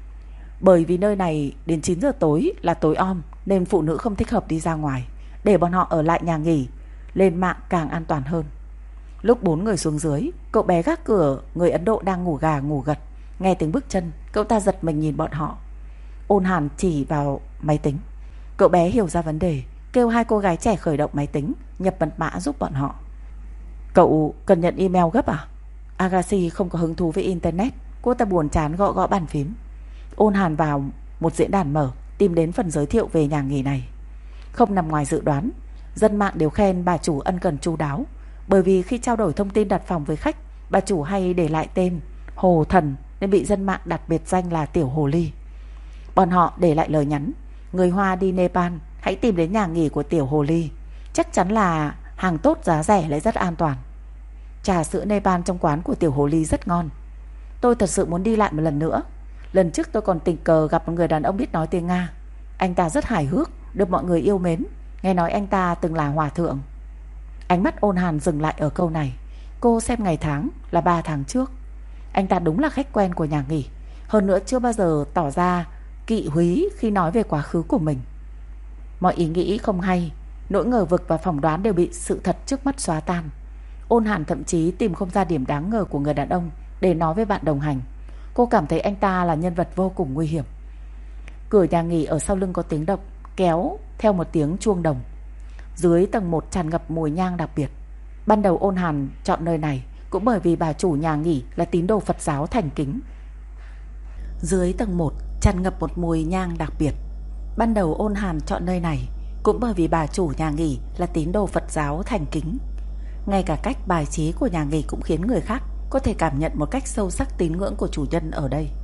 Bởi vì nơi này đến 9 giờ tối là tối om, nên phụ nữ không thích hợp đi ra ngoài, để bọn họ ở lại nhà nghỉ, lên mạng càng an toàn hơn. Lúc 4 người xuống dưới, cậu bé gác cửa người Ấn Độ đang ngủ gà ngủ gật, nghe tiếng bước chân, cậu ta giật mình nhìn bọn họ. Ôn Hàn chỉ vào máy tính. Cậu bé hiểu ra vấn đề, kêu 2 cô gái trẻ khởi động máy tính, nhập mật mã giúp bọn họ. Cậu cần nhận email gấp à? Agassi không có hứng thú với internet, cô ta buồn chán gõ gõ bàn phím. Ôn Hàn vào một diễn đàn mở, tìm đến phần giới thiệu về nhà nghỉ này. Không nằm ngoài dự đoán, dân mạng đều khen bà chủ ân cần chu đáo. Bởi vì khi trao đổi thông tin đặt phòng với khách, bà chủ hay để lại tên Hồ Thần, nên bị dân mạng đặt biệt danh là Tiểu Hồ Ly. Bọn họ để lại lời nhắn: người Hoa đi Nepal hãy tìm đến nhà nghỉ của Tiểu Hồ Ly, chắc chắn là hàng tốt giá rẻ lại rất an toàn. Trà sữa Nepal trong quán của Tiểu Hồ Ly rất ngon. Tôi thật sự muốn đi lại một lần nữa. Lần trước tôi còn tình cờ gặp một người đàn ông biết nói tiếng Nga. Anh ta rất hài hước, được mọi người yêu mến. Nghe nói anh ta từng là hòa thượng. Ánh mắt Ôn Hàn dừng lại ở câu này. Cô xem ngày tháng là 3 tháng trước. Anh ta đúng là khách quen của nhà nghỉ, hơn nữa chưa bao giờ tỏ ra kỵ húy khi nói về quá khứ của mình. Mọi ý nghĩ không hay, nỗi ngờ vực và phỏng đoán đều bị sự thật trước mắt xóa tan. Ôn Hàn thậm chí tìm không ra điểm đáng ngờ của người đàn ông để nói với bạn đồng hành. Cô cảm thấy anh ta là nhân vật vô cùng nguy hiểm. Cửa nhà nghỉ ở sau lưng có tiếng động, kéo theo một tiếng chuông đồng. Dưới tầng 1 tràn ngập mùi nhang đặc biệt. Ban đầu Ôn Hàn chọn nơi này cũng bởi vì bà chủ nhà nghỉ là tín đồ Phật giáo thành kính. Dưới tầng 1 tràn ngập một mùi nhang đặc biệt. Ban đầu Ôn Hàn chọn nơi này cũng bởi vì bà chủ nhà nghỉ là tín đồ Phật giáo thành kính. Ngay cả cách bài trí của nhà nghỉ cũng khiến người khác có thể cảm nhận một cách sâu sắc tín ngưỡng của chủ nhân ở đây.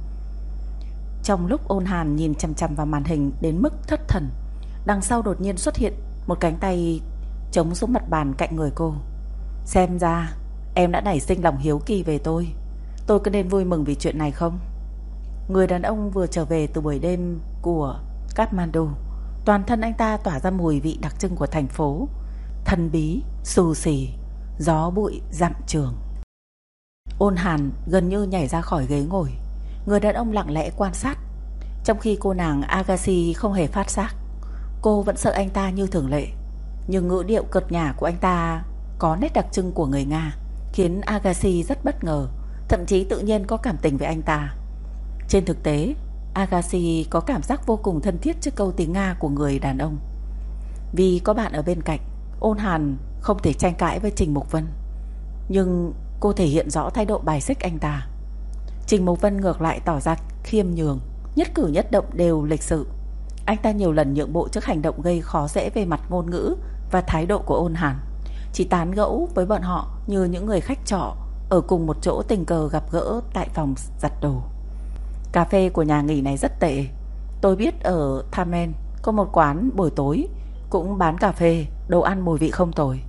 Trong lúc Ôn Hàn nhìn chằm chằm vào màn hình đến mức thất thần, đằng sau đột nhiên xuất hiện một cánh tay chống xuống mặt bàn cạnh người cô. Xem ra em đã nảy sinh lòng hiếu kỳ về tôi có nên vui mừng vì chuyện này không? Người đàn ông vừa trở về từ buổi đêm của Kathmandu. Toàn thân anh ta tỏa ra mùi vị đặc trưng của thành phố, thần bí, xù xì, gió bụi dặm trường. Ôn Hàn gần như nhảy ra khỏi ghế ngồi. Người đàn ông lặng lẽ quan sát, trong khi cô nàng Agassi không hề phát giác. Cô vẫn sợ anh ta như thường lệ, nhưng ngữ điệu cợt nhả của anh ta có nét đặc trưng của người Nga, khiến Agassi rất bất ngờ, thậm chí tự nhiên có cảm tình với anh ta. Trên thực tế, Agassi có cảm giác vô cùng thân thiết trước câu tiếng Nga của người đàn ông. Vì có bạn ở bên cạnh, Ôn Hàn không thể tranh cãi với Trình Mục Vân, nhưng cô thể hiện rõ thái độ bài xích anh ta. Trình Mục Vân ngược lại tỏ ra khiêm nhường, nhất cử nhất động đều lịch sự. Anh ta nhiều lần nhượng bộ trước hành động gây khó dễ về mặt ngôn ngữ và thái độ của Ôn Hàn, chỉ tán gẫu với bọn họ như những người khách trọ ở cùng một chỗ tình cờ gặp gỡ tại phòng giặt đồ. Cà phê của nhà nghỉ này rất tệ. Tôi biết ở Thamen có một quán buổi tối cũng bán cà phê, đồ ăn mùi vị không tồi.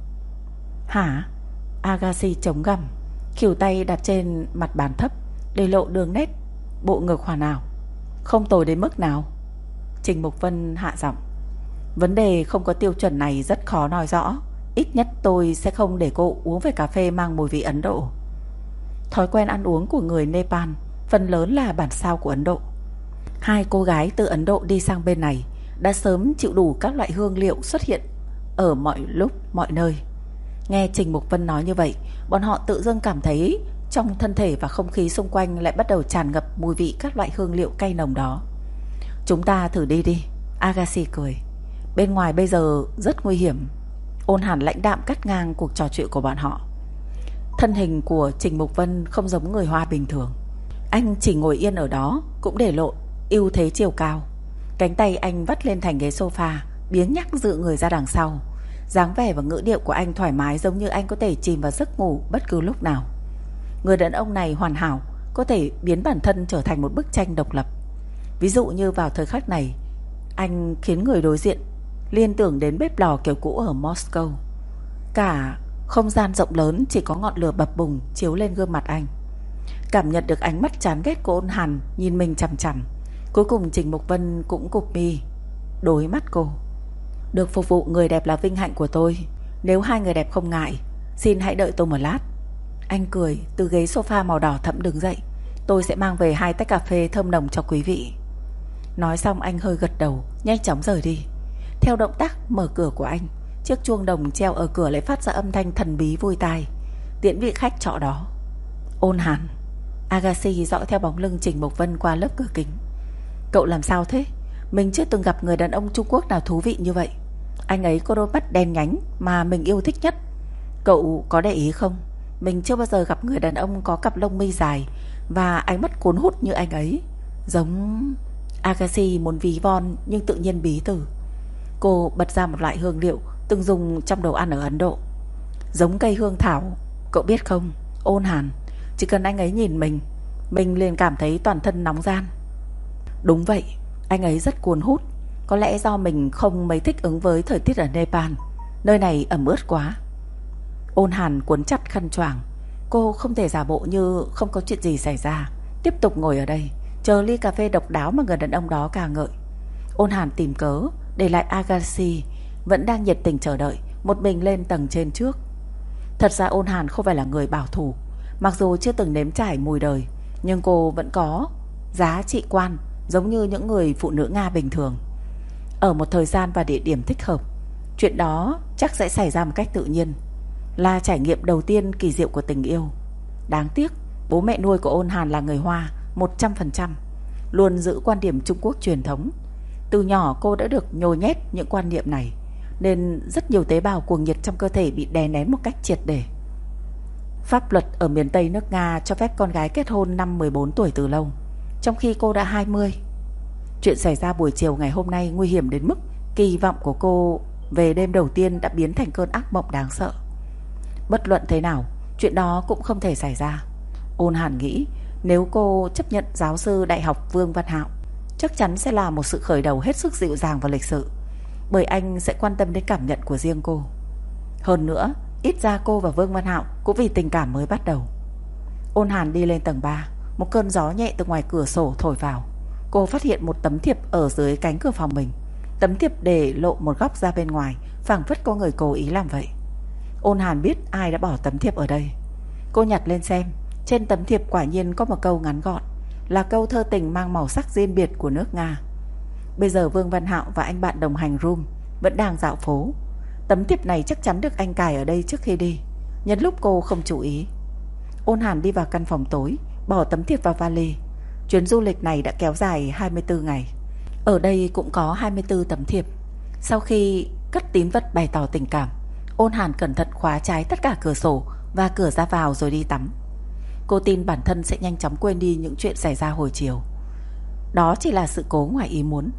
Hả? Agassi chống gằm, khuỷu tay đặt trên mặt bàn thấp, để lộ đường nét bộ ngực hoàn hảo. Không tồi đến mức nào? Trình Mục Vân hạ giọng. Vấn đề không có tiêu chuẩn này rất khó nói rõ. Ít nhất tôi sẽ không để cô uống về cà phê mang mùi vị Ấn Độ. Thói quen ăn uống của người Nepal phần lớn là bản sao của Ấn Độ. Hai cô gái từ Ấn Độ đi sang bên này đã sớm chịu đủ các loại hương liệu xuất hiện ở mọi lúc mọi nơi. Nghe Trình Mục Vân nói như vậy, bọn họ tự dưng cảm thấy trong thân thể và không khí xung quanh lại bắt đầu tràn ngập mùi vị các loại hương liệu cay nồng đó. Chúng ta thử đi đi, Agassi cười. Bên ngoài bây giờ rất nguy hiểm. Ôn Hàn lãnh đạm cắt ngang cuộc trò chuyện của bọn họ. Thân hình của Trình Mục Vân không giống người Hoa bình thường. Anh chỉ ngồi yên ở đó cũng để lộ ưu thế chiều cao. Cánh tay anh vắt lên thành ghế sofa, biếng nhác dựa người ra đằng sau. Dáng vẻ và ngữ điệu của anh thoải mái, giống như anh có thể chìm vào giấc ngủ bất cứ lúc nào. Người đàn ông này hoàn hảo, có thể biến bản thân trở thành một bức tranh độc lập. Ví dụ như vào thời khắc này, anh khiến người đối diện liên tưởng đến bếp lò kiểu cũ ở Moscow. Cả không gian rộng lớn chỉ có ngọn lửa bập bùng chiếu lên gương mặt anh. Cảm nhận được ánh mắt chán ghét của Ôn Hàn nhìn mình chằm chằm, cuối cùng Trình Mục Vân cũng cụp mi đối mắt cô. Được phục vụ người đẹp là vinh hạnh của tôi. Nếu hai người đẹp không ngại, xin hãy đợi tôi một lát. Anh cười từ ghế sofa màu đỏ thẫm đứng dậy. Tôi sẽ mang về 2 tách cà phê thơm nồng cho quý vị. Nói xong anh hơi gật đầu, nhanh chóng rời đi. Theo động tác mở cửa của anh, chiếc chuông đồng treo ở cửa lại phát ra âm thanh thần bí vui tai, tiễn vị khách trọ đó. Ôn Hàn. Agassi dõi theo bóng lưng Trình Mục Vân qua lớp cửa kính. Cậu làm sao thế? Mình chưa từng gặp người đàn ông Trung Quốc nào thú vị như vậy. Anh ấy có đôi mắt đen nhánh mà mình yêu thích nhất. Cậu có để ý không? Mình chưa bao giờ gặp người đàn ông có cặp lông mi dài và ánh mắt cuốn hút như anh ấy. Giống... Agassi muốn ví von nhưng tự nhiên bí từ. Cô bật ra một loại hương liệu từng dùng trong đồ ăn ở Ấn Độ. Giống cây hương thảo. Cậu biết không, Ôn Hàn, chỉ cần anh ấy nhìn mình liền cảm thấy toàn thân nóng ran. Đúng vậy, anh ấy rất cuốn hút. Có lẽ do mình không mấy thích ứng với thời tiết ở Nepal. Nơi này ẩm ướt quá. Ôn Hàn cuốn chặt khăn choàng. Cô không thể giả bộ như không có chuyện gì xảy ra, tiếp tục ngồi ở đây chờ ly cà phê độc đáo mà người đàn ông đó ca ngợi. Ôn Hàn tìm cớ để lại Agassi vẫn đang nhiệt tình chờ đợi, một mình lên tầng trên trước. Thật ra Ôn Hàn không phải là người bảo thủ, Mặc dù chưa từng nếm trải mùi đời, nhưng cô vẫn có giá trị quan giống như những người phụ nữ Nga bình thường. Ở một thời gian và địa điểm thích hợp, chuyện đó chắc sẽ xảy ra một cách tự nhiên. Là trải nghiệm đầu tiên kỳ diệu của tình yêu. Đáng tiếc bố mẹ nuôi của Ôn Hàn là người Hoa 100%, luôn giữ quan điểm Trung Quốc truyền thống. Từ nhỏ cô đã được nhồi nhét những quan niệm này, nên rất nhiều tế bào cuồng nhiệt trong cơ thể bị đè nén một cách triệt để. Pháp luật ở miền Tây nước Nga cho phép con gái kết hôn năm 14 tuổi từ lâu, trong khi cô đã 20. Chuyện xảy ra buổi chiều ngày hôm nay nguy hiểm đến mức kỳ vọng của cô về đêm đầu tiên đã biến thành cơn ác mộng đáng sợ. Bất luận thế nào, chuyện đó cũng không thể xảy ra. Ôn Hàn nghĩ nếu cô chấp nhận giáo sư đại học Vương Văn Hạo, chắc chắn sẽ là một sự khởi đầu hết sức dịu dàng và lịch sự, bởi anh sẽ quan tâm đến cảm nhận của riêng cô. Hơn nữa, ít ra cô và Vương Văn Hạo cũng vì tình cảm mới bắt đầu. Ôn Hàn đi lên tầng 3. Một cơn gió nhẹ từ ngoài cửa sổ thổi vào. Cô phát hiện một tấm thiệp ở dưới cánh cửa phòng mình. Tấm thiệp để lộ một góc ra bên ngoài, phảng phất có người cố ý làm vậy. Ôn Hàn biết ai đã bỏ tấm thiệp ở đây. Cô nhặt lên xem. Trên tấm thiệp quả nhiên có một câu ngắn gọn, là câu thơ tình mang màu sắc riêng biệt của nước Nga. Bây giờ Vương Văn Hạo và anh bạn đồng hành Rum vẫn đang dạo phố. Tấm thiệp này chắc chắn được anh cài ở đây trước khi đi, nhân lúc cô không chú ý. Ôn Hàn đi vào căn phòng tối, bỏ tấm thiệp vào vali. Chuyến du lịch này đã kéo dài 24 ngày. Ở đây cũng có 24 tấm thiệp. Sau khi cất tín vật bày tỏ tình cảm, Ôn Hàn cẩn thận khóa trái tất cả cửa sổ và cửa ra vào rồi đi tắm. Cô tin bản thân sẽ nhanh chóng quên đi những chuyện xảy ra hồi chiều. Đó chỉ là sự cố ngoài ý muốn.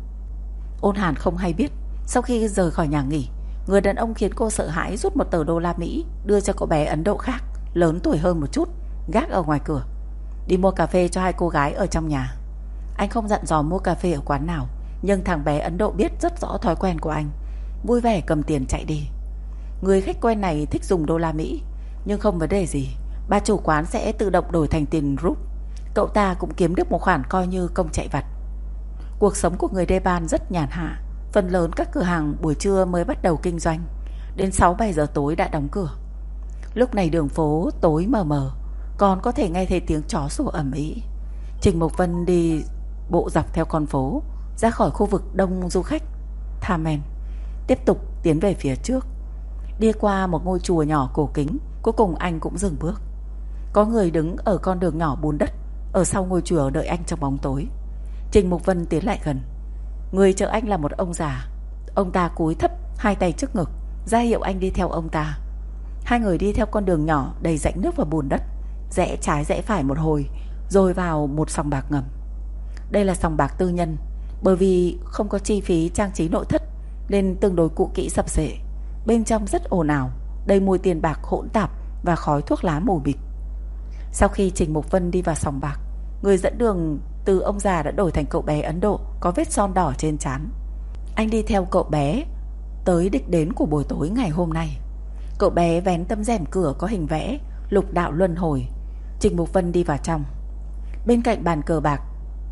Ôn Hàn không hay biết, sau khi rời khỏi nhà nghỉ, người đàn ông khiến cô sợ hãi rút một tờ đô la Mỹ đưa cho cậu bé Ấn Độ khác, lớn tuổi hơn một chút, gác ở ngoài cửa. Đi mua cà phê cho hai cô gái ở trong nhà. Anh không dặn dò mua cà phê ở quán nào, nhưng thằng bé Ấn Độ biết rất rõ thói quen của anh, vui vẻ cầm tiền chạy đi. Người khách quen này thích dùng đô la Mỹ, nhưng không vấn đề gì, bà chủ quán sẽ tự động đổi thành tiền rúp. Cậu ta cũng kiếm được một khoản coi như công chạy vặt. Cuộc sống của người Đê-ban rất nhàn hạ. Phần lớn các cửa hàng buổi trưa mới bắt đầu kinh doanh, đến 6-7 giờ tối đã đóng cửa. Lúc này đường phố tối mờ mờ, còn có thể nghe thấy tiếng chó sủa ầm ĩ. Trình Mộc Vân đi bộ dọc theo con phố, ra khỏi khu vực đông du khách Thamen, tiếp tục tiến về phía trước. Đi qua một ngôi chùa nhỏ cổ kính, cuối cùng anh cũng dừng bước. Có người đứng ở con đường nhỏ bùn đất ở sau ngôi chùa đợi anh trong bóng tối. Trình Mục Vân tiến lại gần. Người chờ anh là một ông già. Ông ta cúi thấp hai tay trước ngực, ra hiệu anh đi theo ông ta. Hai người đi theo con đường nhỏ đầy rãnh nước và bùn đất, rẽ trái rẽ phải một hồi, rồi vào một sòng bạc ngầm. Đây là sòng bạc tư nhân, bởi vì không có chi phí trang trí nội thất nên tương đối cũ kỹ sập xệ. Bên trong rất ồn ào, đầy mùi tiền bạc hỗn tạp và khói thuốc lá mù mịt. Sau khi Trình Mục Vân đi vào sòng bạc, người dẫn đường từ ông già đã đổi thành cậu bé Ấn Độ có vết son đỏ trên trán. Anh đi theo cậu bé tới đích đến của buổi tối ngày hôm nay. Cậu bé vén tấm rèm cửa có hình vẽ lục đạo luân hồi. Trình Mục Vân đi vào trong. Bên cạnh bàn cờ bạc,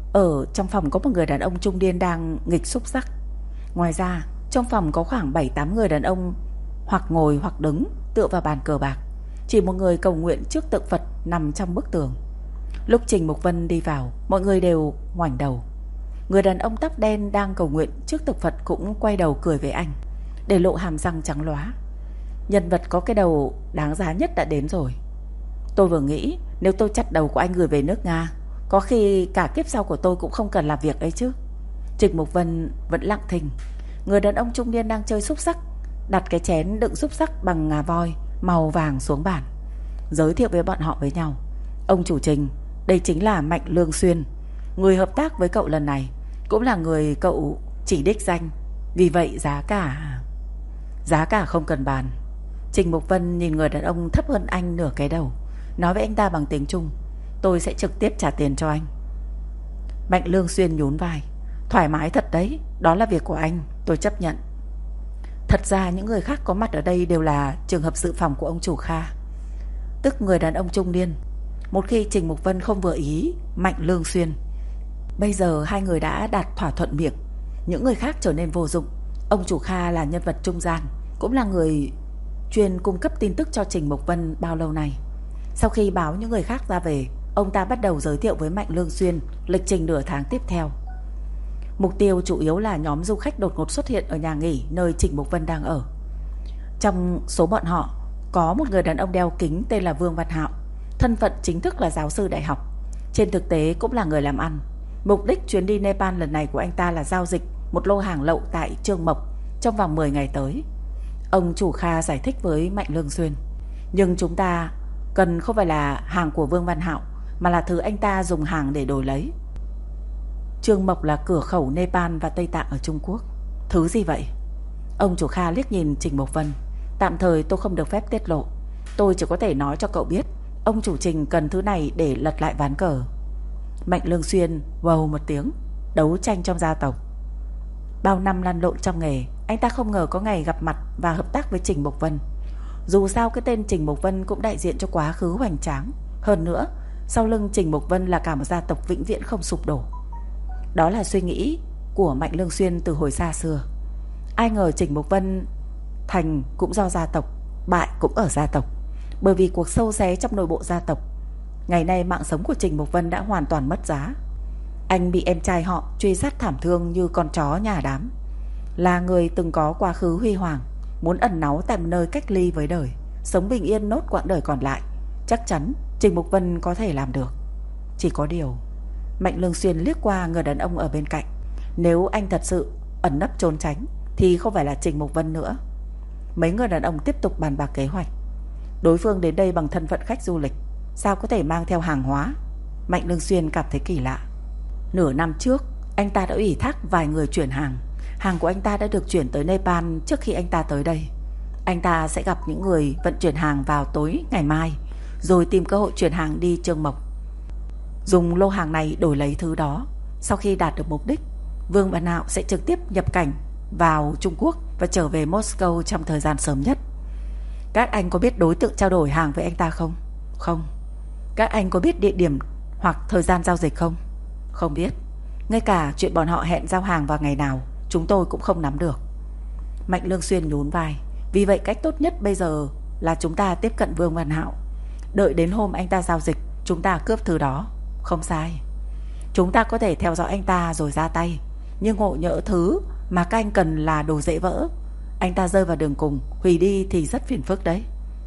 ở trong phòng có một người đàn ông trung niên đang nghịch xúc xắc. Ngoài ra, trong phòng có khoảng 7-8 người đàn ông hoặc ngồi hoặc đứng tựa vào bàn cờ bạc. Chỉ một người cầu nguyện trước tượng Phật nằm trong bức tường. Lúc Trình Mục Vân đi vào, mọi người đều ngoảnh đầu. Người đàn ông tóc đen đang cầu nguyện trước tượng Phật cũng quay đầu cười với anh, để lộ hàm răng trắng lóa. Nhân vật có cái đầu đáng giá nhất đã đến rồi. Tôi vừa nghĩ nếu tôi chặt đầu của anh gửi về nước Nga, có khi cả kiếp sau của tôi cũng không cần làm việc ấy chứ. Trình Mục Vân vẫn lặng thinh. Người đàn ông trung niên đang chơi xúc xắc đặt cái chén đựng xúc xắc bằng ngà voi màu vàng xuống bàn, giới thiệu với bọn họ với nhau. Ông chủ Trình, đây chính là Mạnh Lương Xuyên, người hợp tác với cậu lần này, cũng là người cậu chỉ đích danh. Vì vậy giá cả không cần bàn. Trình Mục Vân nhìn người đàn ông thấp hơn anh nửa cái đầu, nói với anh ta bằng tiếng Trung, tôi sẽ trực tiếp trả tiền cho anh. Mạnh Lương Xuyên nhún vai, thoải mái thật đấy, đó là việc của anh, tôi chấp nhận. Thật ra những người khác có mặt ở đây đều là trường hợp dự phòng của ông chủ Kha, tức người đàn ông trung niên. Một khi Trình Mục Vân không vừa ý Mạnh Lương Xuyên, bây giờ hai người đã đạt thỏa thuận miệng, những người khác trở nên vô dụng. Ông chủ Kha là nhân vật trung gian, cũng là người chuyên cung cấp tin tức cho Trình Mục Vân bao lâu nay. Sau khi báo những người khác ra về, ông ta bắt đầu giới thiệu với Mạnh Lương Xuyên lịch trình nửa tháng tiếp theo. Mục tiêu chủ yếu là nhóm du khách đột ngột xuất hiện ở nhà nghỉ nơi Trình Mục Vân đang ở. Trong số bọn họ có một người đàn ông đeo kính tên là Vương Văn Hạo. Thân phận chính thức là giáo sư đại học, trên thực tế cũng là người làm ăn. Mục đích chuyến đi Nepal lần này của anh ta là giao dịch một lô hàng lậu tại Trương Mộc trong vòng 10 ngày tới. Ông chủ Kha giải thích với Mạnh Lương Xuyên. Nhưng chúng ta cần không phải là hàng của Vương Văn Hạo, mà là thứ anh ta dùng hàng để đổi lấy. Trương Mộc là cửa khẩu Nepal và Tây Tạng ở Trung Quốc. Thứ gì vậy? Ông chủ Kha liếc nhìn Trình Mộc Vân. Tạm thời tôi không được phép tiết lộ. Tôi chỉ có thể nói cho cậu biết ông chủ Trình cần thứ này để lật lại ván cờ. Mạnh Lương Xuyên vầu một tiếng. Đấu tranh trong gia tộc. Bao năm lăn lộn trong nghề, anh ta không ngờ có ngày gặp mặt và hợp tác với Trình Mộc Vân. Dù sao cái tên Trình Mộc Vân cũng đại diện cho quá khứ hoành tráng. Hơn nữa, sau lưng Trình Mộc Vân là cả một gia tộc vĩnh viễn không sụp đổ. Đó là suy nghĩ của Mạnh Lương Xuyên từ hồi xa xưa. Ai ngờ Trình Mộc Vân thành cũng do gia tộc, bại cũng ở gia tộc. Bởi vì cuộc sâu xé trong nội bộ gia tộc, ngày nay mạng sống của Trình Mộc Vân đã hoàn toàn mất giá. Anh bị em trai họ truy sát thảm thương như con chó nhà đám. Là người từng có quá khứ huy hoàng, muốn ẩn náu tại một nơi cách ly với đời, sống bình yên nốt quãng đời còn lại. Chắc chắn Trình Mộc Vân có thể làm được. Chỉ có điều, Mạnh Lương Xuyên liếc qua người đàn ông ở bên cạnh. Nếu anh thật sự ẩn nấp trốn tránh thì không phải là Trình Mộc Vân nữa. Mấy người đàn ông tiếp tục bàn bạc kế hoạch. Đối phương đến đây bằng thân phận khách du lịch, sao có thể mang theo hàng hóa? Mạnh Lương Xuyên cảm thấy kỳ lạ. Nửa năm trước, anh ta đã ủy thác vài người chuyển hàng. Hàng của anh ta đã được chuyển tới Nepal trước khi anh ta tới đây. Anh ta sẽ gặp những người vận chuyển hàng vào tối ngày mai, rồi tìm cơ hội chuyển hàng đi Trương Mộc, dùng lô hàng này đổi lấy thứ đó. Sau khi đạt được mục đích, Vương Văn Hạo sẽ trực tiếp nhập cảnh vào Trung Quốc và trở về Moscow trong thời gian sớm nhất. Các anh có biết đối tượng trao đổi hàng với anh ta không? Không. Các anh có biết địa điểm hoặc thời gian giao dịch không? Không biết. Ngay cả chuyện bọn họ hẹn giao hàng vào ngày nào chúng tôi cũng không nắm được. Mạnh Lương Xuyên nhún vai. Vì vậy cách tốt nhất bây giờ là chúng ta tiếp cận Vương Văn Hạo. Đợi đến hôm anh ta giao dịch, chúng ta cướp thứ đó. Không sai. Chúng ta có thể theo dõi anh ta rồi ra tay. Nhưng ngộ nhỡ thứ mà các anh cần là đồ dễ vỡ, anh ta rơi vào đường cùng, hủy đi thì rất phiền phức đấy.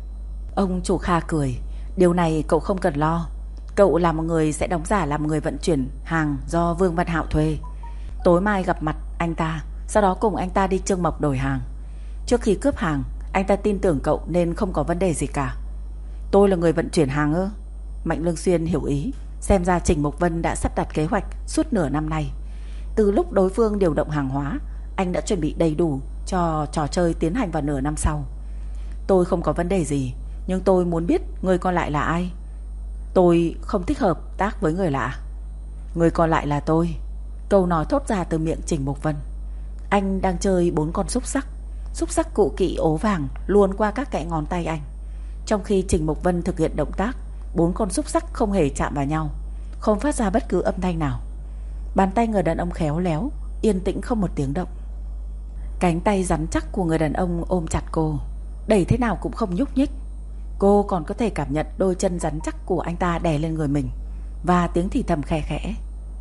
Ông chủ Kha cười. Điều này cậu không cần lo. Cậu là một người sẽ đóng giả làm người vận chuyển hàng do Vương Văn Hạo thuê. Tối mai gặp mặt anh ta, sau đó cùng anh ta đi Trương Mộc đổi hàng. Trước khi cướp hàng, anh ta tin tưởng cậu nên không có vấn đề gì cả. Tôi là người vận chuyển hàng ư? Mạnh Lương Xuyên hiểu ý. Xem ra Trình Mộc Vân đã sắp đặt kế hoạch suốt nửa năm nay. Từ lúc đối phương điều động hàng hóa, anh đã chuẩn bị đầy đủ cho trò chơi tiến hành vào nửa năm sau. Tôi không có vấn đề gì, nhưng tôi muốn biết người còn lại là ai. Tôi không thích hợp tác với người lạ. Người còn lại là tôi. Câu nói thốt ra từ miệng Trình Mộc Vân. Anh đang chơi 4 con xúc xắc. Xúc xắc cụ kỵ ố vàng luồn qua các kẽ ngón tay anh. Trong khi Trình Mộc Vân thực hiện động tác, 4 con xúc xắc không hề chạm vào nhau, không phát ra bất cứ âm thanh nào. Bàn tay người đàn ông khéo léo, yên tĩnh không một tiếng động. Cánh tay rắn chắc của người đàn ông ôm chặt cô, đẩy thế nào cũng không nhúc nhích. Cô còn có thể cảm nhận đôi chân rắn chắc của anh ta đè lên người mình, và tiếng thì thầm khe khẽ.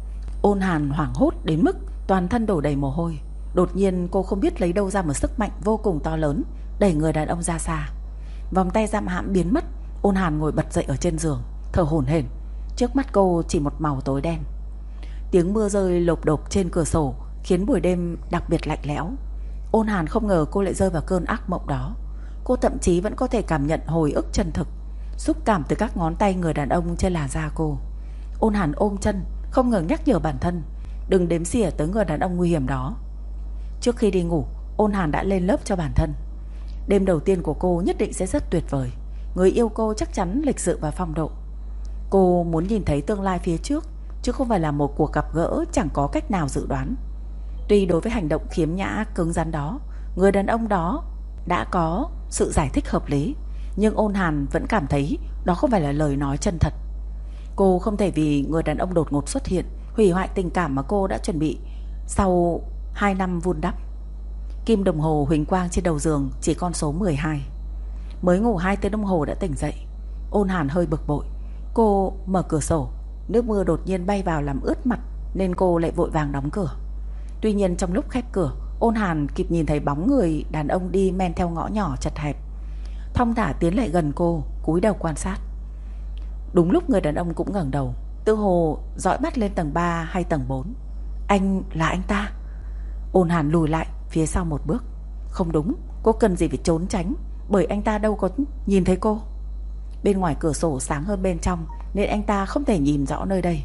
Ôn Hàn hoảng hốt đến mức toàn thân đổ đầy mồ hôi. Đột nhiên cô không biết lấy đâu ra một sức mạnh vô cùng to lớn, đẩy người đàn ông ra xa. Vòng tay giam hãm biến mất. Ôn Hàn ngồi bật dậy ở trên giường, thở hổn hển. Trước mắt cô chỉ một màu tối đen. Tiếng mưa rơi lộp độp trên cửa sổ khiến buổi đêm đặc biệt lạnh lẽo. Ôn Hàn không ngờ cô lại rơi vào cơn ác mộng đó. Cô thậm chí vẫn có thể cảm nhận hồi ức chân thực, xúc cảm từ các ngón tay người đàn ông trên làn da cô. Ôn Hàn ôm chân, không ngừng nhắc nhở bản thân đừng đếm xỉa tới người đàn ông nguy hiểm đó. Trước khi đi ngủ, Ôn Hàn đã lên lớp cho bản thân. Đêm đầu tiên của cô nhất định sẽ rất tuyệt vời. Người yêu cô chắc chắn lịch sự và phong độ. Cô muốn nhìn thấy tương lai phía trước, chứ không phải là một cuộc gặp gỡ chẳng có cách nào dự đoán. Tuy đối với hành động khiếm nhã cứng rắn đó, người đàn ông đó đã có sự giải thích hợp lý, nhưng Ôn Hàn vẫn cảm thấy đó không phải là lời nói chân thật. Cô không thể vì người đàn ông đột ngột xuất hiện hủy hoại tình cảm mà cô đã chuẩn bị sau 2 năm vun đắp. Kim đồng hồ huỳnh quang trên đầu giường chỉ con số 12. Mới ngủ 2 tiếng đồng hồ đã tỉnh dậy. Ôn Hàn hơi bực bội. Cô mở cửa sổ, nước mưa đột nhiên bay vào làm ướt mặt, nên cô lại vội vàng đóng cửa. Tuy nhiên trong lúc khép cửa, Ôn Hàn kịp nhìn thấy bóng người đàn ông đi men theo ngõ nhỏ chật hẹp, thong thả tiến lại gần cô, cúi đầu quan sát. Đúng lúc người đàn ông cũng ngẩng đầu, tự hồ dõi mắt lên tầng 3 hay tầng 4. Anh là anh ta? Ôn Hàn lùi lại phía sau một bước. Không đúng, cô cần gì phải trốn tránh, bởi anh ta đâu có nhìn thấy cô. Bên ngoài cửa sổ sáng hơn bên trong, nên anh ta không thể nhìn rõ nơi đây.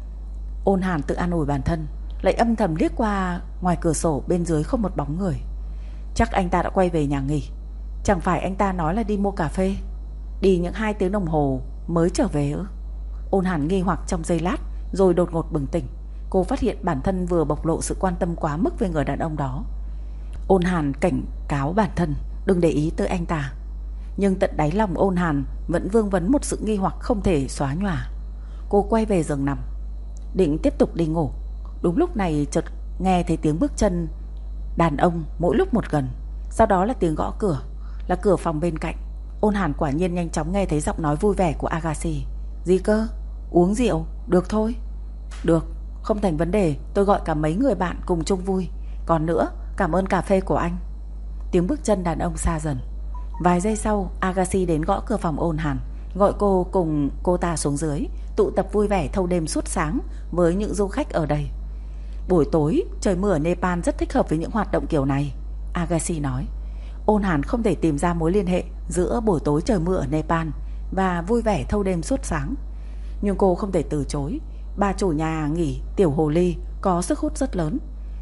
Ôn Hàn tự an ủi bản thân, lại âm thầm liếc qua ngoài cửa sổ, bên dưới không một bóng người. Chắc anh ta đã quay về nhà nghỉ. Chẳng phải anh ta nói là đi mua cà phê, đi những 2 tiếng đồng hồ mới trở về ư? Ôn Hàn nghi hoặc trong giây lát, rồi đột ngột bừng tỉnh. Cô phát hiện bản thân vừa bộc lộ sự quan tâm quá mức với người đàn ông đó. Ôn Hàn cảnh cáo bản thân đừng để ý tới anh ta, nhưng tận đáy lòng Ôn Hàn vẫn vương vấn một sự nghi hoặc không thể xóa nhòa. Cô quay về giường nằm, định tiếp tục đi ngủ. Đúng lúc này chợt nghe thấy tiếng bước chân đàn ông mỗi lúc một gần, sau đó là tiếng gõ cửa, là cửa phòng bên cạnh. Ôn Hàn quả nhiên nhanh chóng nghe thấy giọng nói vui vẻ của Agassi. Gì cơ? Uống rượu? Được thôi. Được, không thành vấn đề, tôi gọi cả mấy người bạn cùng chung vui. Còn nữa, cảm ơn cà phê của anh. Tiếng bước chân đàn ông xa dần. Vài giây sau, Agassi đến gõ cửa phòng Ôn Hàn, gọi cô cùng cô ta xuống dưới, tụ tập vui vẻ thâu đêm suốt sáng với những du khách ở đây. Buổi tối, trời mưa ở Nepal rất thích hợp với những hoạt động kiểu này, Agassi nói. Ôn Hàn không thể tìm ra mối liên hệ giữa buổi tối trời mưa ở Nepal và vui vẻ thâu đêm suốt sáng, nhưng cô không thể từ chối. Bà chủ nhà nghỉ Tiểu Hồ Ly có sức hút rất lớn.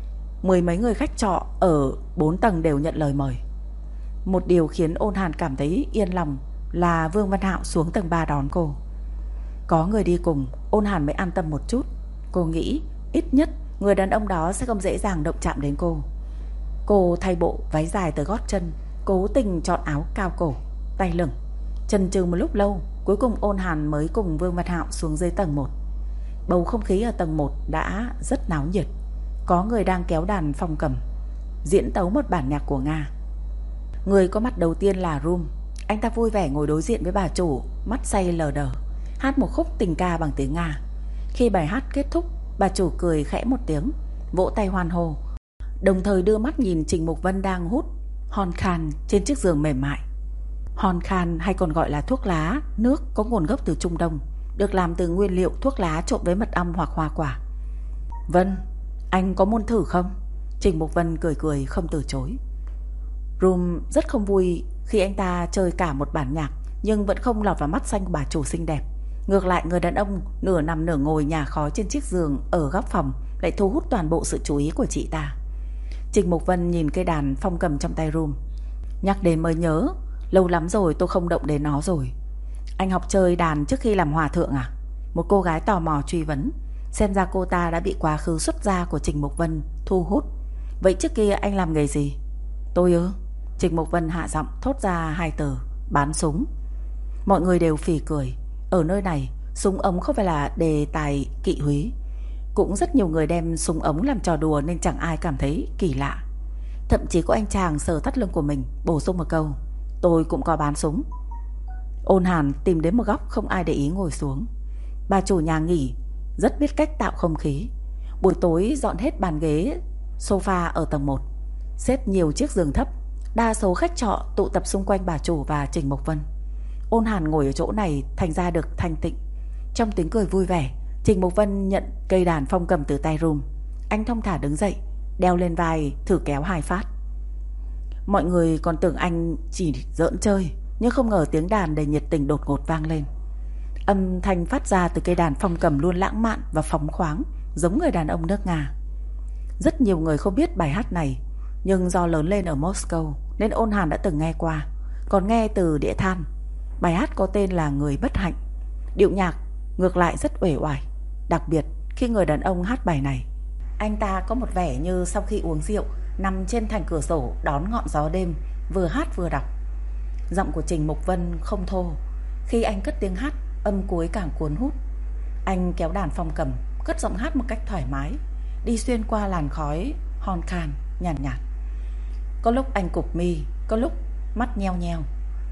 10 mấy người khách trọ ở 4 tầng đều nhận lời mời. Một điều khiến Ôn Hàn cảm thấy yên lòng là Vương Văn Hạo xuống tầng 3 đón cô. Có người đi cùng, Ôn Hàn mới an tâm một chút. Cô nghĩ ít nhất người đàn ông đó sẽ không dễ dàng động chạm đến cô. Cô thay bộ váy dài tới gót chân, cố tình chọn áo cao cổ, tay lửng. Chần chừ một lúc lâu, cuối cùng Ôn Hàn mới cùng Vương Văn Hạo xuống dưới tầng 1. Bầu không khí ở tầng 1 đã rất náo nhiệt. Có người đang kéo đàn phong cầm, diễn tấu một bản nhạc của Nga. Người có mặt đầu tiên là Rum. Anh ta vui vẻ ngồi đối diện với bà chủ, mắt say lờ đờ, hát một khúc tình ca bằng tiếng Nga. Khi bài hát kết thúc, bà chủ cười khẽ một tiếng, vỗ tay hoan hô, đồng thời đưa mắt nhìn Trình Mục Vân đang hút hon khan trên chiếc giường mềm mại. Hon khan hay còn gọi là thuốc lá nước có nguồn gốc từ Trung Đông, được làm từ nguyên liệu thuốc lá trộn với mật ong hoặc hoa quả. Vân, anh có muốn thử không? Trình Mục Vân cười cười không từ chối. Rum rất không vui khi anh ta chơi cả một bản nhạc nhưng vẫn không lọt vào mắt xanh của bà chủ xinh đẹp. Ngược lại, người đàn ông nửa nằm nửa ngồi nhả khói trên chiếc giường ở góc phòng lại thu hút toàn bộ sự chú ý của chị ta. Trình Mục Vân nhìn cây đàn phong cầm trong tay Rum. Nhắc đến mới nhớ, lâu lắm rồi tôi không động đến nó rồi. Anh học chơi đàn trước khi làm hòa thượng à? Một cô gái tò mò truy vấn. Xem ra cô ta đã bị quá khứ xuất gia của Trình Mục Vân thu hút. Vậy trước kia anh làm nghề gì? Tôi ư? Trình Mục Vân hạ giọng thốt ra 2 từ: bán súng. Mọi người đều phì cười. Ở nơi này, súng ống không phải là đề tài kỵ húy. Cũng rất nhiều người đem súng ống làm trò đùa nên chẳng ai cảm thấy kỳ lạ. Thậm chí có anh chàng sờ thắt lưng của mình bổ sung một câu: tôi cũng có bán súng. Ôn Hàn tìm đến một góc không ai để ý ngồi xuống. Bà chủ nhà nghỉ rất biết cách tạo không khí. Buổi tối dọn hết bàn ghế sofa ở tầng 1, xếp nhiều chiếc giường thấp. Đa số khách trọ tụ tập xung quanh bà chủ và Trình Mục Vân. Ôn Hàn ngồi ở chỗ này thành ra được thanh tịnh. Trong tiếng cười vui vẻ, Trình Mục Vân nhận cây đàn phong cầm từ tay Rum. Anh thong thả đứng dậy, đeo lên vai thử kéo 2 phát. Mọi người còn tưởng anh chỉ giỡn chơi, nhưng không ngờ tiếng đàn đầy nhiệt tình đột ngột vang lên. Âm thanh phát ra từ cây đàn phong cầm luôn lãng mạn và phóng khoáng, giống người đàn ông nước Nga. Rất nhiều người không biết bài hát này, nhưng do lớn lên ở Moscow nên Ôn Hàn đã từng nghe qua, còn nghe từ đĩa than. Bài hát có tên là Người Bất Hạnh. Điệu nhạc ngược lại rất uể oải, đặc biệt khi người đàn ông hát bài này. Anh ta có một vẻ như sau khi uống rượu, nằm trên thành cửa sổ đón ngọn gió đêm, vừa hát vừa đọc. Giọng của Trình Mục Vân không thô. Khi anh cất tiếng hát, âm cuối càng cuốn hút. Anh kéo đàn phong cầm, cất giọng hát một cách thoải mái, đi xuyên qua làn khói hon khan nhàn nhạt. Có lúc anh cụp mi, có lúc mắt nheo nheo.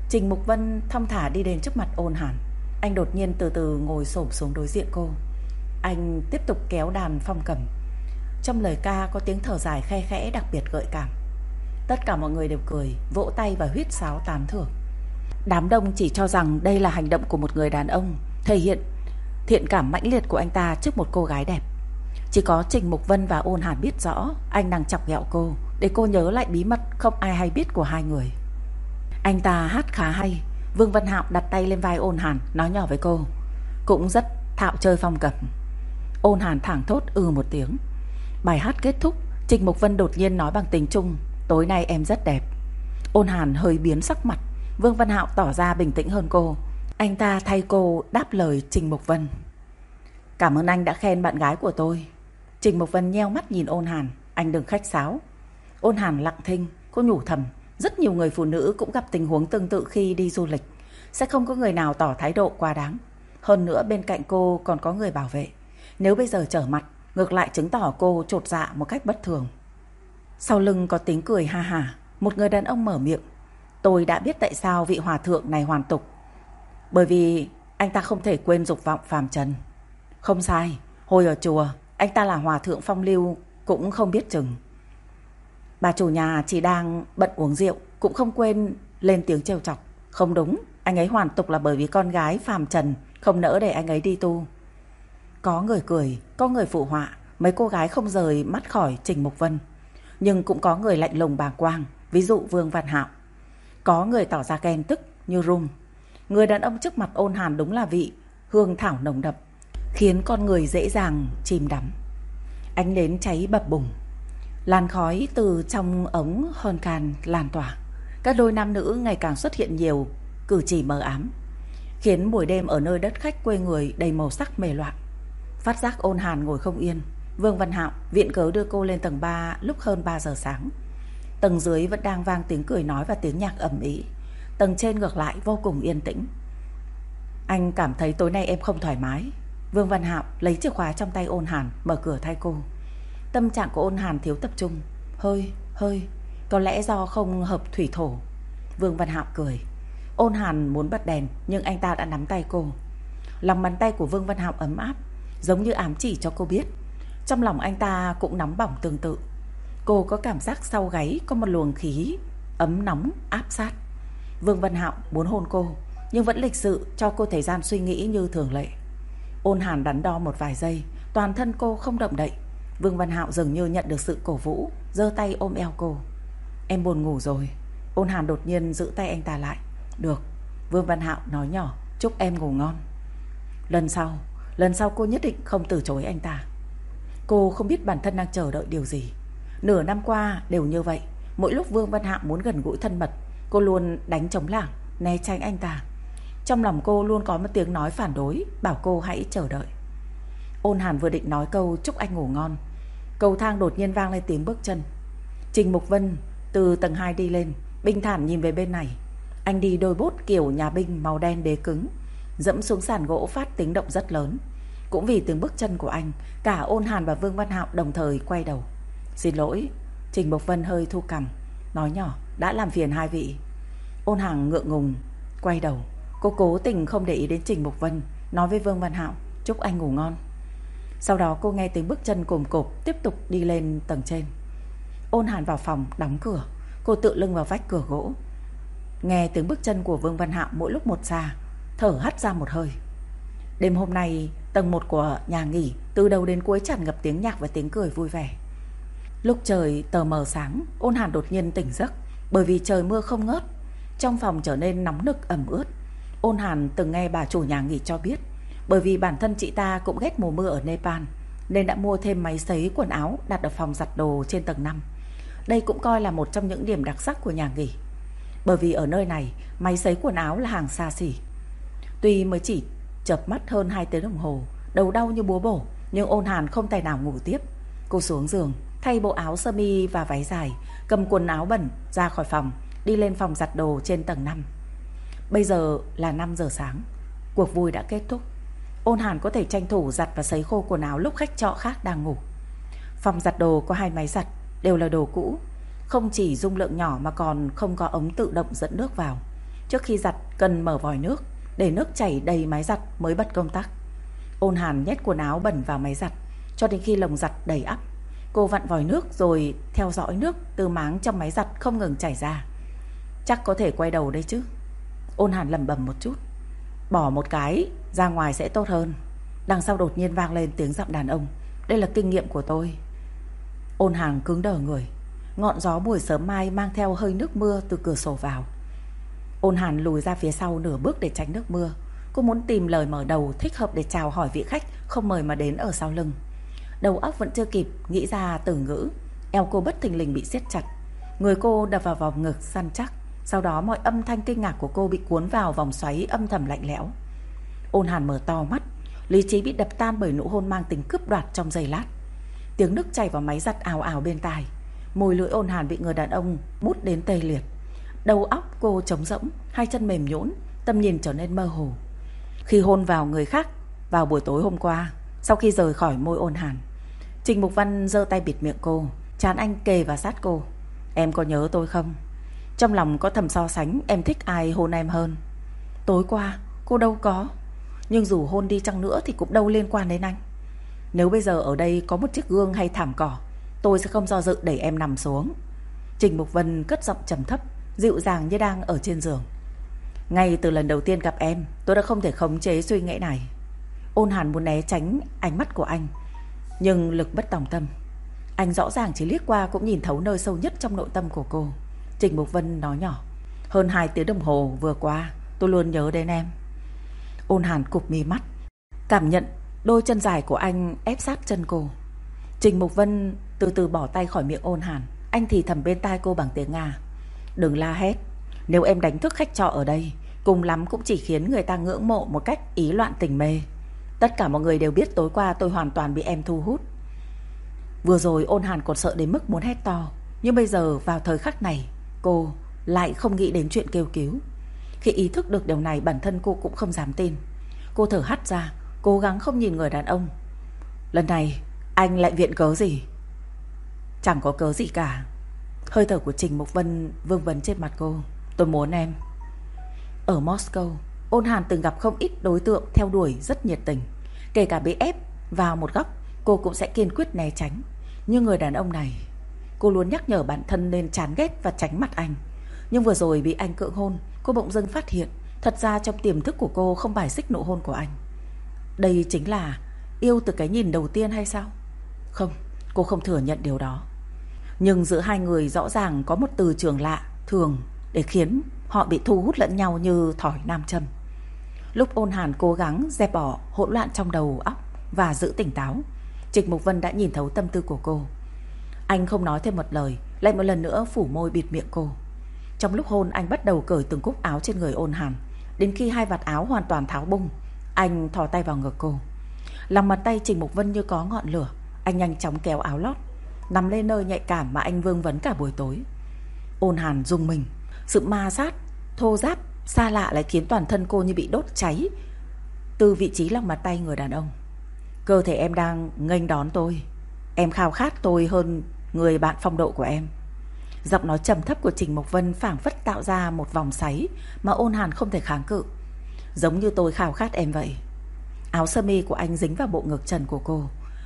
Trình Mục Vân thong thả đi đến trước mặt Ôn Hàn. Anh đột nhiên từ từ ngồi xổm xuống đối diện cô. Anh tiếp tục kéo đàn phong cầm. Trong lời ca có tiếng thở dài khe khẽ đặc biệt gợi cảm. Tất cả mọi người đều cười, vỗ tay và huýt sáo tán thưởng. Đám đông chỉ cho rằng đây là hành động của một người đàn ông, thể hiện thiện cảm mãnh liệt của anh ta trước một cô gái đẹp. Chỉ có Trình Mục Vân và Ôn Hàn biết rõ anh đang chọc ghẹo cô, để cô nhớ lại bí mật không ai hay biết của hai người. Anh ta hát khá hay. Vương Văn Hạo đặt tay lên vai Ôn Hàn, nói nhỏ với cô. Cũng rất thạo chơi phong cầm. Ôn Hàn thảng thốt một tiếng. Bài hát kết thúc, Trình Mục Vân đột nhiên nói bằng tiếng Trung, tối nay em rất đẹp. Ôn Hàn hơi biến sắc mặt. Vương Văn Hạo tỏ ra bình tĩnh hơn cô. Anh ta thay cô đáp lời Trình Mục Vân. Cảm ơn anh đã khen bạn gái của tôi. Trình Mục Vân nheo mắt nhìn Ôn Hàn. Anh đừng khách sáo. Ôn Hàn lặng thinh. Cô nhủ thầm, rất nhiều người phụ nữ cũng gặp tình huống tương tự khi đi du lịch. Sẽ không có người nào tỏ thái độ quá đáng. Hơn nữa bên cạnh cô còn có người bảo vệ. Nếu bây giờ trở mặt, ngược lại chứng tỏ cô chột dạ một cách bất thường. Sau lưng có tiếng cười ha hả. Một người đàn ông mở miệng. Tôi đã biết tại sao vị hòa thượng này hoàn tục. Bởi vì anh ta không thể quên dục vọng phàm trần. Không sai, hồi ở chùa anh ta là hòa thượng phong lưu cũng không biết chừng. Bà chủ nhà chỉ đang bận uống rượu, cũng không quên lên tiếng trêu chọc. Không đúng, anh ấy hoàn tục là bởi vì con gái phàm trần không nỡ để anh ấy đi tu. Có người cười, có người phụ họa. Mấy cô gái không rời mắt khỏi Trình Mục Vân. Nhưng cũng có người lạnh lùng bàng quang, ví dụ Vương Văn Hạo. Có người tỏ ra ghen tức như Rum. Người đàn ông trước mặt Ôn Hàn đúng là vị hương thảo nồng đậm, khiến con người dễ dàng chìm đắm. Ánh nến cháy bập bùng. Làn khói từ trong ống hòn can lan tỏa. Các đôi nam nữ ngày càng xuất hiện nhiều cử chỉ mờ ám, khiến buổi đêm ở nơi đất khách quê người đầy màu sắc mê loạn. Phát giác Ôn Hàn ngồi không yên, Vương Văn Hạo viện cớ đưa cô lên tầng 3 lúc hơn 3 giờ sáng. Tầng dưới vẫn đang vang tiếng cười nói và tiếng nhạc ầm ĩ. Tầng trên ngược lại vô cùng yên tĩnh. Anh cảm thấy tối nay em không thoải mái. Vương Văn Hạo lấy chìa khóa trong tay Ôn Hàn, mở cửa thay cô. Tâm trạng của Ôn Hàn thiếu tập trung. Hơi có lẽ do không hợp thủy thổ. Vương Văn Hạo cười. Ôn Hàn muốn bật đèn, nhưng anh ta đã nắm tay cô. Lòng bàn tay của Vương Văn Hạo ấm áp, giống như ám chỉ cho cô biết trong lòng anh ta cũng nóng bỏng tương tự. Cô có cảm giác sau gáy có một luồng khí ấm nóng áp sát. Vương Văn Hạo muốn hôn cô, nhưng vẫn lịch sự cho cô thời gian suy nghĩ như thường lệ. Ôn Hàn đắn đo một vài giây, toàn thân cô không động đậy. Vương Văn Hạo dường như nhận được sự cổ vũ, giơ tay ôm eo cô. Em buồn ngủ rồi. Ôn Hàn đột nhiên giữ tay anh ta lại. Được. Vương Văn Hạo nói nhỏ, chúc em ngủ ngon. Lần sau cô nhất định không từ chối anh ta. Cô không biết bản thân đang chờ đợi điều gì. Nửa năm qua đều như vậy. Mỗi lúc Vương Văn Hạo muốn gần gũi thân mật, cô luôn đánh trống lảng, né tránh anh ta. Trong lòng cô luôn có một tiếng nói phản đối, bảo cô hãy chờ đợi. Ôn Hàn vừa định nói câu chúc anh ngủ ngon, cầu thang đột nhiên vang lên tiếng bước chân. Trình Mục Vân từ tầng 2 đi lên, bình thản nhìn về bên này. Anh đi đôi bốt kiểu nhà binh màu đen đế cứng, dẫm xuống sàn gỗ phát tiếng động rất lớn. Cũng vì tiếng bước chân của anh, cả Ôn Hàn và Vương Văn Hạo đồng thời quay đầu. Xin lỗi. Trình Mục Vân hơi thu cằm, nói nhỏ, đã làm phiền hai vị. Ôn Hàn ngượng ngùng quay đầu. Cô cố tình không để ý đến Trình Mục Vân, nói với Vương Văn Hạo, chúc anh ngủ ngon. Sau đó cô nghe tiếng bước chân cồm cộp tiếp tục đi lên tầng trên. Ôn Hàn vào phòng đóng cửa. Cô tựa lưng vào vách cửa gỗ, nghe tiếng bước chân của Vương Văn Hạo mỗi lúc một xa, thở hắt ra một hơi. Đêm hôm nay tầng 1 của nhà nghỉ từ đầu đến cuối tràn ngập tiếng nhạc và tiếng cười vui vẻ. Lúc trời tờ mờ sáng, Ôn Hàn đột nhiên tỉnh giấc, bởi vì trời mưa không ngớt. Trong phòng trở nên nóng nực ẩm ướt. Ôn Hàn từng nghe bà chủ nhà nghỉ cho biết, bởi vì bản thân chị ta cũng ghét mùa mưa ở Nepal, nên đã mua thêm máy sấy quần áo đặt ở phòng giặt đồ trên tầng 5. Đây cũng coi là một trong những điểm đặc sắc của nhà nghỉ, bởi vì ở nơi này máy sấy quần áo là hàng xa xỉ. Tuy mới chỉ chợp mắt hơn 2 tiếng đồng hồ, đầu đau như búa bổ, nhưng Ôn Hàn không tài nào ngủ tiếp. Cô xuống giường, thay bộ áo sơ mi và váy dài, cầm quần áo bẩn ra khỏi phòng, đi lên phòng giặt đồ trên tầng 5. Bây giờ là 5 giờ sáng. Cuộc vui đã kết thúc. Ôn Hàn có thể tranh thủ giặt và sấy khô quần áo lúc khách trọ khác đang ngủ. Phòng giặt đồ có 2 máy giặt, đều là đồ cũ, không chỉ dung lượng nhỏ mà còn không có ống tự động dẫn nước vào. Trước khi giặt cần mở vòi nước, để nước chảy đầy máy giặt mới bật công tắc. Ôn Hàn nhét quần áo bẩn vào máy giặt cho đến khi lồng giặt đầy ắp. Cô vặn vòi nước rồi theo dõi nước từ máng trong máy giặt không ngừng chảy ra. Chắc có thể quay đầu đây chứ. Ôn Hàn lẩm bẩm một chút. Bỏ một cái ra ngoài sẽ tốt hơn. Đằng sau đột nhiên vang lên tiếng giọng đàn ông. Đây là kinh nghiệm của tôi. Ôn Hàn cứng đờ người. Ngọn gió buổi sớm mai mang theo hơi nước mưa từ cửa sổ vào. Ôn Hàn lùi ra phía sau nửa bước để tránh nước mưa. Cô muốn tìm lời mở đầu thích hợp để chào hỏi vị khách không mời mà đến ở sau lưng. Đầu óc vẫn chưa kịp nghĩ ra từ ngữ. Eo cô bất thình lình bị siết chặt. Người cô đập vào vòng ngực săn chắc. Sau đó mọi âm thanh kinh ngạc của cô bị cuốn vào vòng xoáy âm thầm lạnh lẽo. Ôn Hàn mở to mắt. Lý trí bị đập tan bởi nụ hôn mang tính cướp đoạt trong giây lát. Tiếng nước chảy vào máy giặt ào ào bên tai. Môi lưỡi Ôn Hàn bị người đàn ông bút đến tê liệt. Đầu óc cô trống rỗng, hai chân mềm nhũn, tầm nhìn trở nên mơ hồ. Khi hôn vào người khác vào buổi tối hôm qua, sau khi rời khỏi môi Ôn Hàn, Trình Mục Văn giơ tay bịt miệng cô, trán anh kề vào sát cô. Em có nhớ tôi không? Trong lòng có thầm so sánh em thích ai hôn em hơn. Tối qua cô đâu có. Nhưng dù hôn đi chăng nữa thì cũng đâu liên quan đến anh. Nếu bây giờ ở đây có một chiếc gương hay thảm cỏ, tôi sẽ không do dự đẩy em nằm xuống. Trình Mục Vân cất giọng trầm thấp, dịu dàng như đang ở trên giường. Ngay từ lần đầu tiên gặp em, tôi đã không thể khống chế suy nghĩ này. Ôn Hàn muốn né tránh ánh mắt của anh, nhưng lực bất tòng tâm. Anh rõ ràng chỉ liếc qua cũng nhìn thấu nơi sâu nhất trong nội tâm của cô. Trình Mục Vân nói nhỏ. Hơn 2 tiếng đồng hồ vừa qua, tôi luôn nhớ đến em. Ôn Hàn cụp mi mắt, cảm nhận đôi chân dài của anh ép sát chân cô. Trình Mục Vân từ từ bỏ tay khỏi miệng Ôn Hàn. Anh thì thầm bên tai cô bằng tiếng Nga. Đừng la hét. Nếu em đánh thức khách trọ ở đây, cùng lắm cũng chỉ khiến người ta ngưỡng mộ một cách ý loạn tình mê. Tất cả mọi người đều biết tối qua tôi hoàn toàn bị em thu hút. Vừa rồi Ôn Hàn còn sợ đến mức muốn hét to, nhưng bây giờ vào thời khắc này, cô lại không nghĩ đến chuyện kêu cứu. Khi ý thức được điều này, bản thân cô cũng không dám tin. Cô thở hắt ra, cố gắng không nhìn người đàn ông. Lần này anh lại viện cớ gì? Chẳng có cớ gì cả. Hơi thở của Trình Mục Vân vương vấn trên mặt cô. Tôi muốn em. Ở Moscow, Ôn Hàn từng gặp không ít đối tượng theo đuổi rất nhiệt tình. Kể cả bị ép vào một góc, cô cũng sẽ kiên quyết né tránh. Nhưng người đàn ông này, cô luôn nhắc nhở bản thân nên chán ghét và tránh mặt anh. Nhưng vừa rồi bị anh cưỡng hôn, cô bỗng dưng phát hiện thật ra trong tiềm thức của cô không bài xích nụ hôn của anh. Đây chính là yêu từ cái nhìn đầu tiên hay sao? Không, cô không thừa nhận điều đó. Nhưng giữa hai người rõ ràng có một từ trường lạ, thường, để khiến họ bị thu hút lẫn nhau như thỏi nam châm. Lúc Ôn Hàn cố gắng dẹp bỏ hỗn loạn trong đầu óc và giữ tỉnh táo, Trình Mục Vân đã nhìn thấu tâm tư của cô. Anh không nói thêm một lời, lại một lần nữa phủ môi bịt miệng cô. Trong lúc hôn, anh bắt đầu cởi từng cúc áo trên người Ôn Hàn. Đến khi hai vạt áo hoàn toàn tháo bung, anh thò tay vào ngực cô. Lòng bàn tay Trình Mục Vân như có ngọn lửa. Anh nhanh chóng kéo áo lót, nằm lên nơi nhạy cảm mà anh vương vấn cả buổi tối. Ôn Hàn rùng mình. Sự ma sát, thô ráp, xa lạ lại khiến toàn thân cô như bị đốt cháy từ vị trí lòng bàn tay người đàn ông. Cơ thể em đang nghênh đón tôi. Em khao khát tôi hơn người bạn phong độ của em. Giọng nói trầm thấp của Trình Mục Vân phảng phất tạo ra một vòng xoáy mà Ôn Hàn không thể kháng cự. Giống như tôi khao khát em vậy. Áo sơ mi của anh dính vào bộ ngực trần của cô,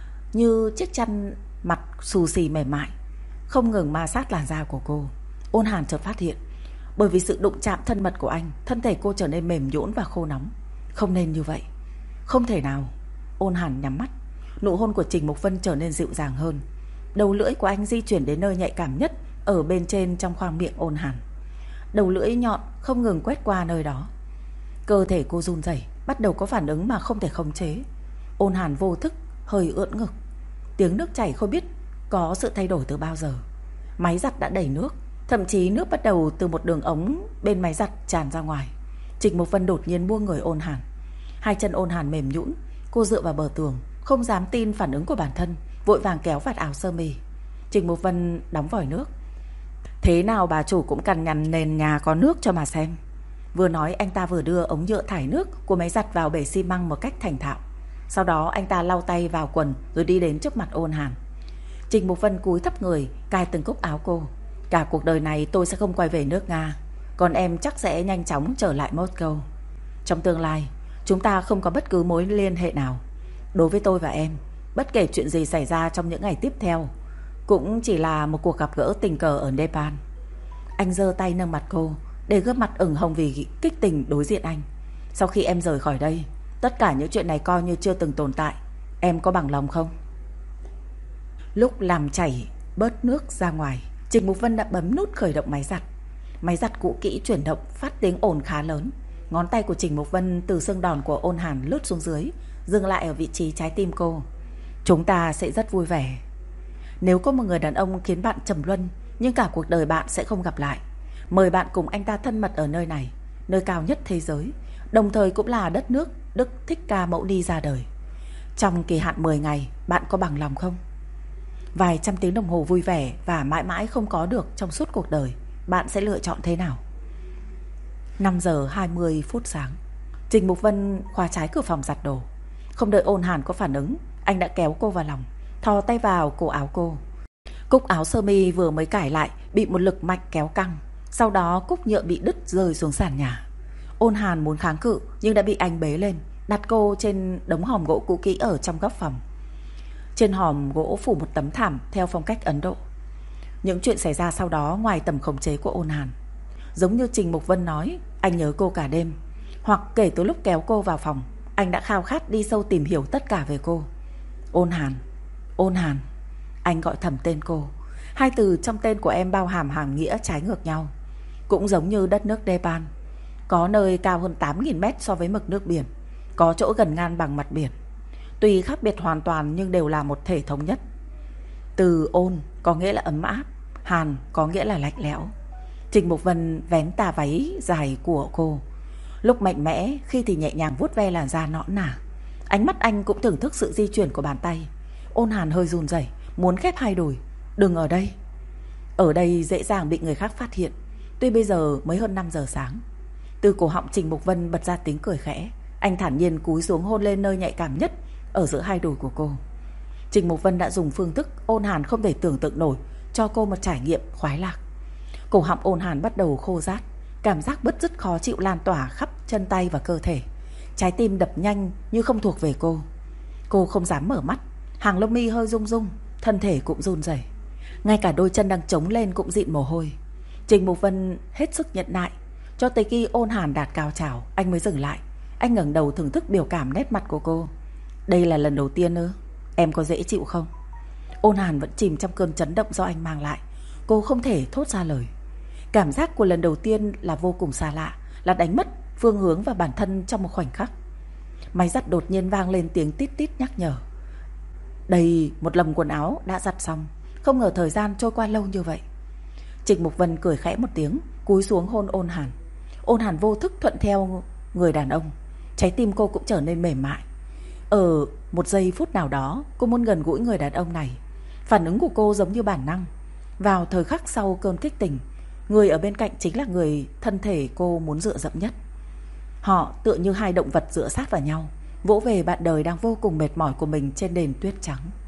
như chiếc chăn mặt xù xì mềm mại, không ngừng ma sát làn da của cô. Ôn Hàn chợt phát hiện, bởi vì sự đụng chạm thân mật của anh, thân thể cô trở nên mềm nhũn và khô nóng. Không nên như vậy. Không thể nào. Ôn Hàn nhắm mắt. Nụ hôn của Trình Mục Vân trở nên dịu dàng hơn. Đầu lưỡi của anh di chuyển đến nơi nhạy cảm nhất, ở bên trên trong khoang miệng Ôn Hàn. Đầu lưỡi nhọn không ngừng quét qua nơi đó. Cơ thể cô run rẩy, bắt đầu có phản ứng mà không thể khống chế. Ôn Hàn vô thức hơi ưỡn ngực. Tiếng nước chảy không biết có sự thay đổi từ bao giờ. Máy giặt đã đầy nước, thậm chí nước bắt đầu từ một đường ống bên máy giặt tràn ra ngoài. Trình Mục Vân đột nhiên buông người Ôn Hàn. Hai chân Ôn Hàn mềm nhũn, cô dựa vào bờ tường, không dám tin phản ứng của bản thân, vội vàng kéo vạt áo sơ mi. Trình Mục Vân đóng vòi nước. Thế nào bà chủ cũng cằn nhằn nền nhà có nước cho mà xem. Vừa nói, anh ta vừa đưa ống nhựa thải nước của máy giặt vào bể xi măng một cách thành thạo. Sau đó anh ta lau tay vào quần rồi đi đến trước mặt Ôn Hàn. Trình Mục Vân cúi thấp người, cài từng cúc áo cô. Cả cuộc đời này tôi sẽ không quay về nước Nga. Còn em chắc sẽ nhanh chóng trở lại Moscow. Trong tương lai, chúng ta không có bất cứ mối liên hệ nào. Đối với tôi và em, bất kể chuyện gì xảy ra trong những ngày tiếp theo cũng chỉ là một cuộc gặp gỡ tình cờ ở Nepal. Anh giơ tay nâng mặt cô, để gương mặt ửng hồng vì kích tình đối diện anh. Sau khi em rời khỏi đây, tất cả những chuyện này coi như chưa từng tồn tại. Em có bằng lòng không? Lúc làm chảy bớt nước ra ngoài, Trình Mục Vân đã bấm nút khởi động máy giặt. Máy giặt cũ kỹ chuyển động phát tiếng ồn khá lớn. Ngón tay của Trình Mục Vân từ xương đòn của Ôn Hàn lướt xuống dưới, dừng lại ở vị trí trái tim cô. Chúng ta sẽ rất vui vẻ. Nếu có một người đàn ông khiến bạn trầm luân, nhưng cả cuộc đời bạn sẽ không gặp lại, mời bạn cùng anh ta thân mật ở nơi này, nơi cao nhất thế giới, đồng thời cũng là đất nước Đức Thích Ca Mẫu Ni ra đời. Trong kỳ hạn 10 ngày, bạn có bằng lòng không? Vài trăm tiếng đồng hồ vui vẻ và mãi mãi không có được trong suốt cuộc đời, bạn sẽ lựa chọn thế nào? 5 giờ 20 phút sáng, Trình Mục Vân khóa trái cửa phòng giặt đồ. Không đợi Ôn Hàn có phản ứng, anh đã kéo cô vào lòng, thò tay vào cổ áo cô. Cúc áo sơ mi vừa mới cài lại bị một lực mạnh kéo căng, sau đó cúc nhựa bị đứt rơi xuống sàn nhà. Ôn Hàn muốn kháng cự nhưng đã bị anh bế lên, đặt cô trên đống hòm gỗ cũ kỹ ở trong góc phòng. Trên hòm gỗ phủ một tấm thảm theo phong cách Ấn Độ. Những chuyện xảy ra sau đó ngoài tầm khống chế của Ôn Hàn. Giống như Trình Mục Vân nói, anh nhớ cô cả đêm, hoặc kể từ lúc kéo cô vào phòng, anh đã khao khát đi sâu tìm hiểu tất cả về cô. Ôn Hàn, Ôn Hàn. Anh gọi thầm tên cô. Hai từ trong tên của em bao hàm hàm nghĩa trái ngược nhau. Cũng giống như đất nước Nepal, có nơi cao hơn 8.000 mét so với mực nước biển, có chỗ gần ngang bằng mặt biển. Tuy khác biệt hoàn toàn nhưng đều là một thể thống nhất. Từ ôn có nghĩa là ấm áp, hàn có nghĩa là lạnh lẽo. Trình Mục Vân vén tà váy dài của cô, lúc mạnh mẽ, khi thì nhẹ nhàng vuốt ve làn da nõn nà. Ánh mắt anh cũng thưởng thức sự di chuyển của bàn tay. Ôn Hàn hơi run rẩy, muốn khép hai đùi. Đừng ở đây. Ở đây dễ dàng bị người khác phát hiện. Tuy bây giờ mới hơn 5 giờ sáng. Từ cổ họng Trình Mục Vân bật ra tiếng cười khẽ. Anh thản nhiên cúi xuống hôn lên nơi nhạy cảm nhất ở giữa hai đùi của cô. Trình Mục Vân đã dùng phương thức Ôn Hàn không thể tưởng tượng nổi cho cô một trải nghiệm khoái lạc. Cổ họng Ôn Hàn bắt đầu khô rát, cảm giác bứt rứt khó chịu lan tỏa khắp chân tay và cơ thể. Trái tim đập nhanh như không thuộc về cô. Cô không dám mở mắt, hàng lông mi hơi rung rung, thân thể cũng run rẩy. Ngay cả đôi chân đang chống lên cũng dịn mồ hôi. Trình Mục Vân hết sức nhẫn nại, cho tới khi Ôn Hàn đạt cao trào, anh mới dừng lại. Anh ngẩng đầu thưởng thức biểu cảm nét mặt của cô. Đây là lần đầu tiên ư? Em có dễ chịu không? Ôn Hàn vẫn chìm trong cơn chấn động do anh mang lại. Cô không thể thốt ra lời. Cảm giác của lần đầu tiên là vô cùng xa lạ, là đánh mất phương hướng và bản thân trong một khoảnh khắc. Máy giặt đột nhiên vang lên tiếng tít tít nhắc nhở. Đầy một lồng quần áo đã giặt xong. Không ngờ thời gian trôi qua lâu như vậy. Trình Mục Vân cười khẽ một tiếng, cúi xuống hôn Ôn Hàn. Ôn Hàn vô thức thuận theo người đàn ông. Trái tim cô cũng trở nên mềm mại. Ở một giây phút nào đó, cô muốn gần gũi người đàn ông này. Phản ứng của cô giống như bản năng. Vào thời khắc sau cơn kích tình, người ở bên cạnh chính là người thân thể cô muốn dựa dẫm nhất. Họ tựa như hai động vật dựa sát vào nhau, vỗ về bạn đời đang vô cùng mệt mỏi của mình trên nền tuyết trắng.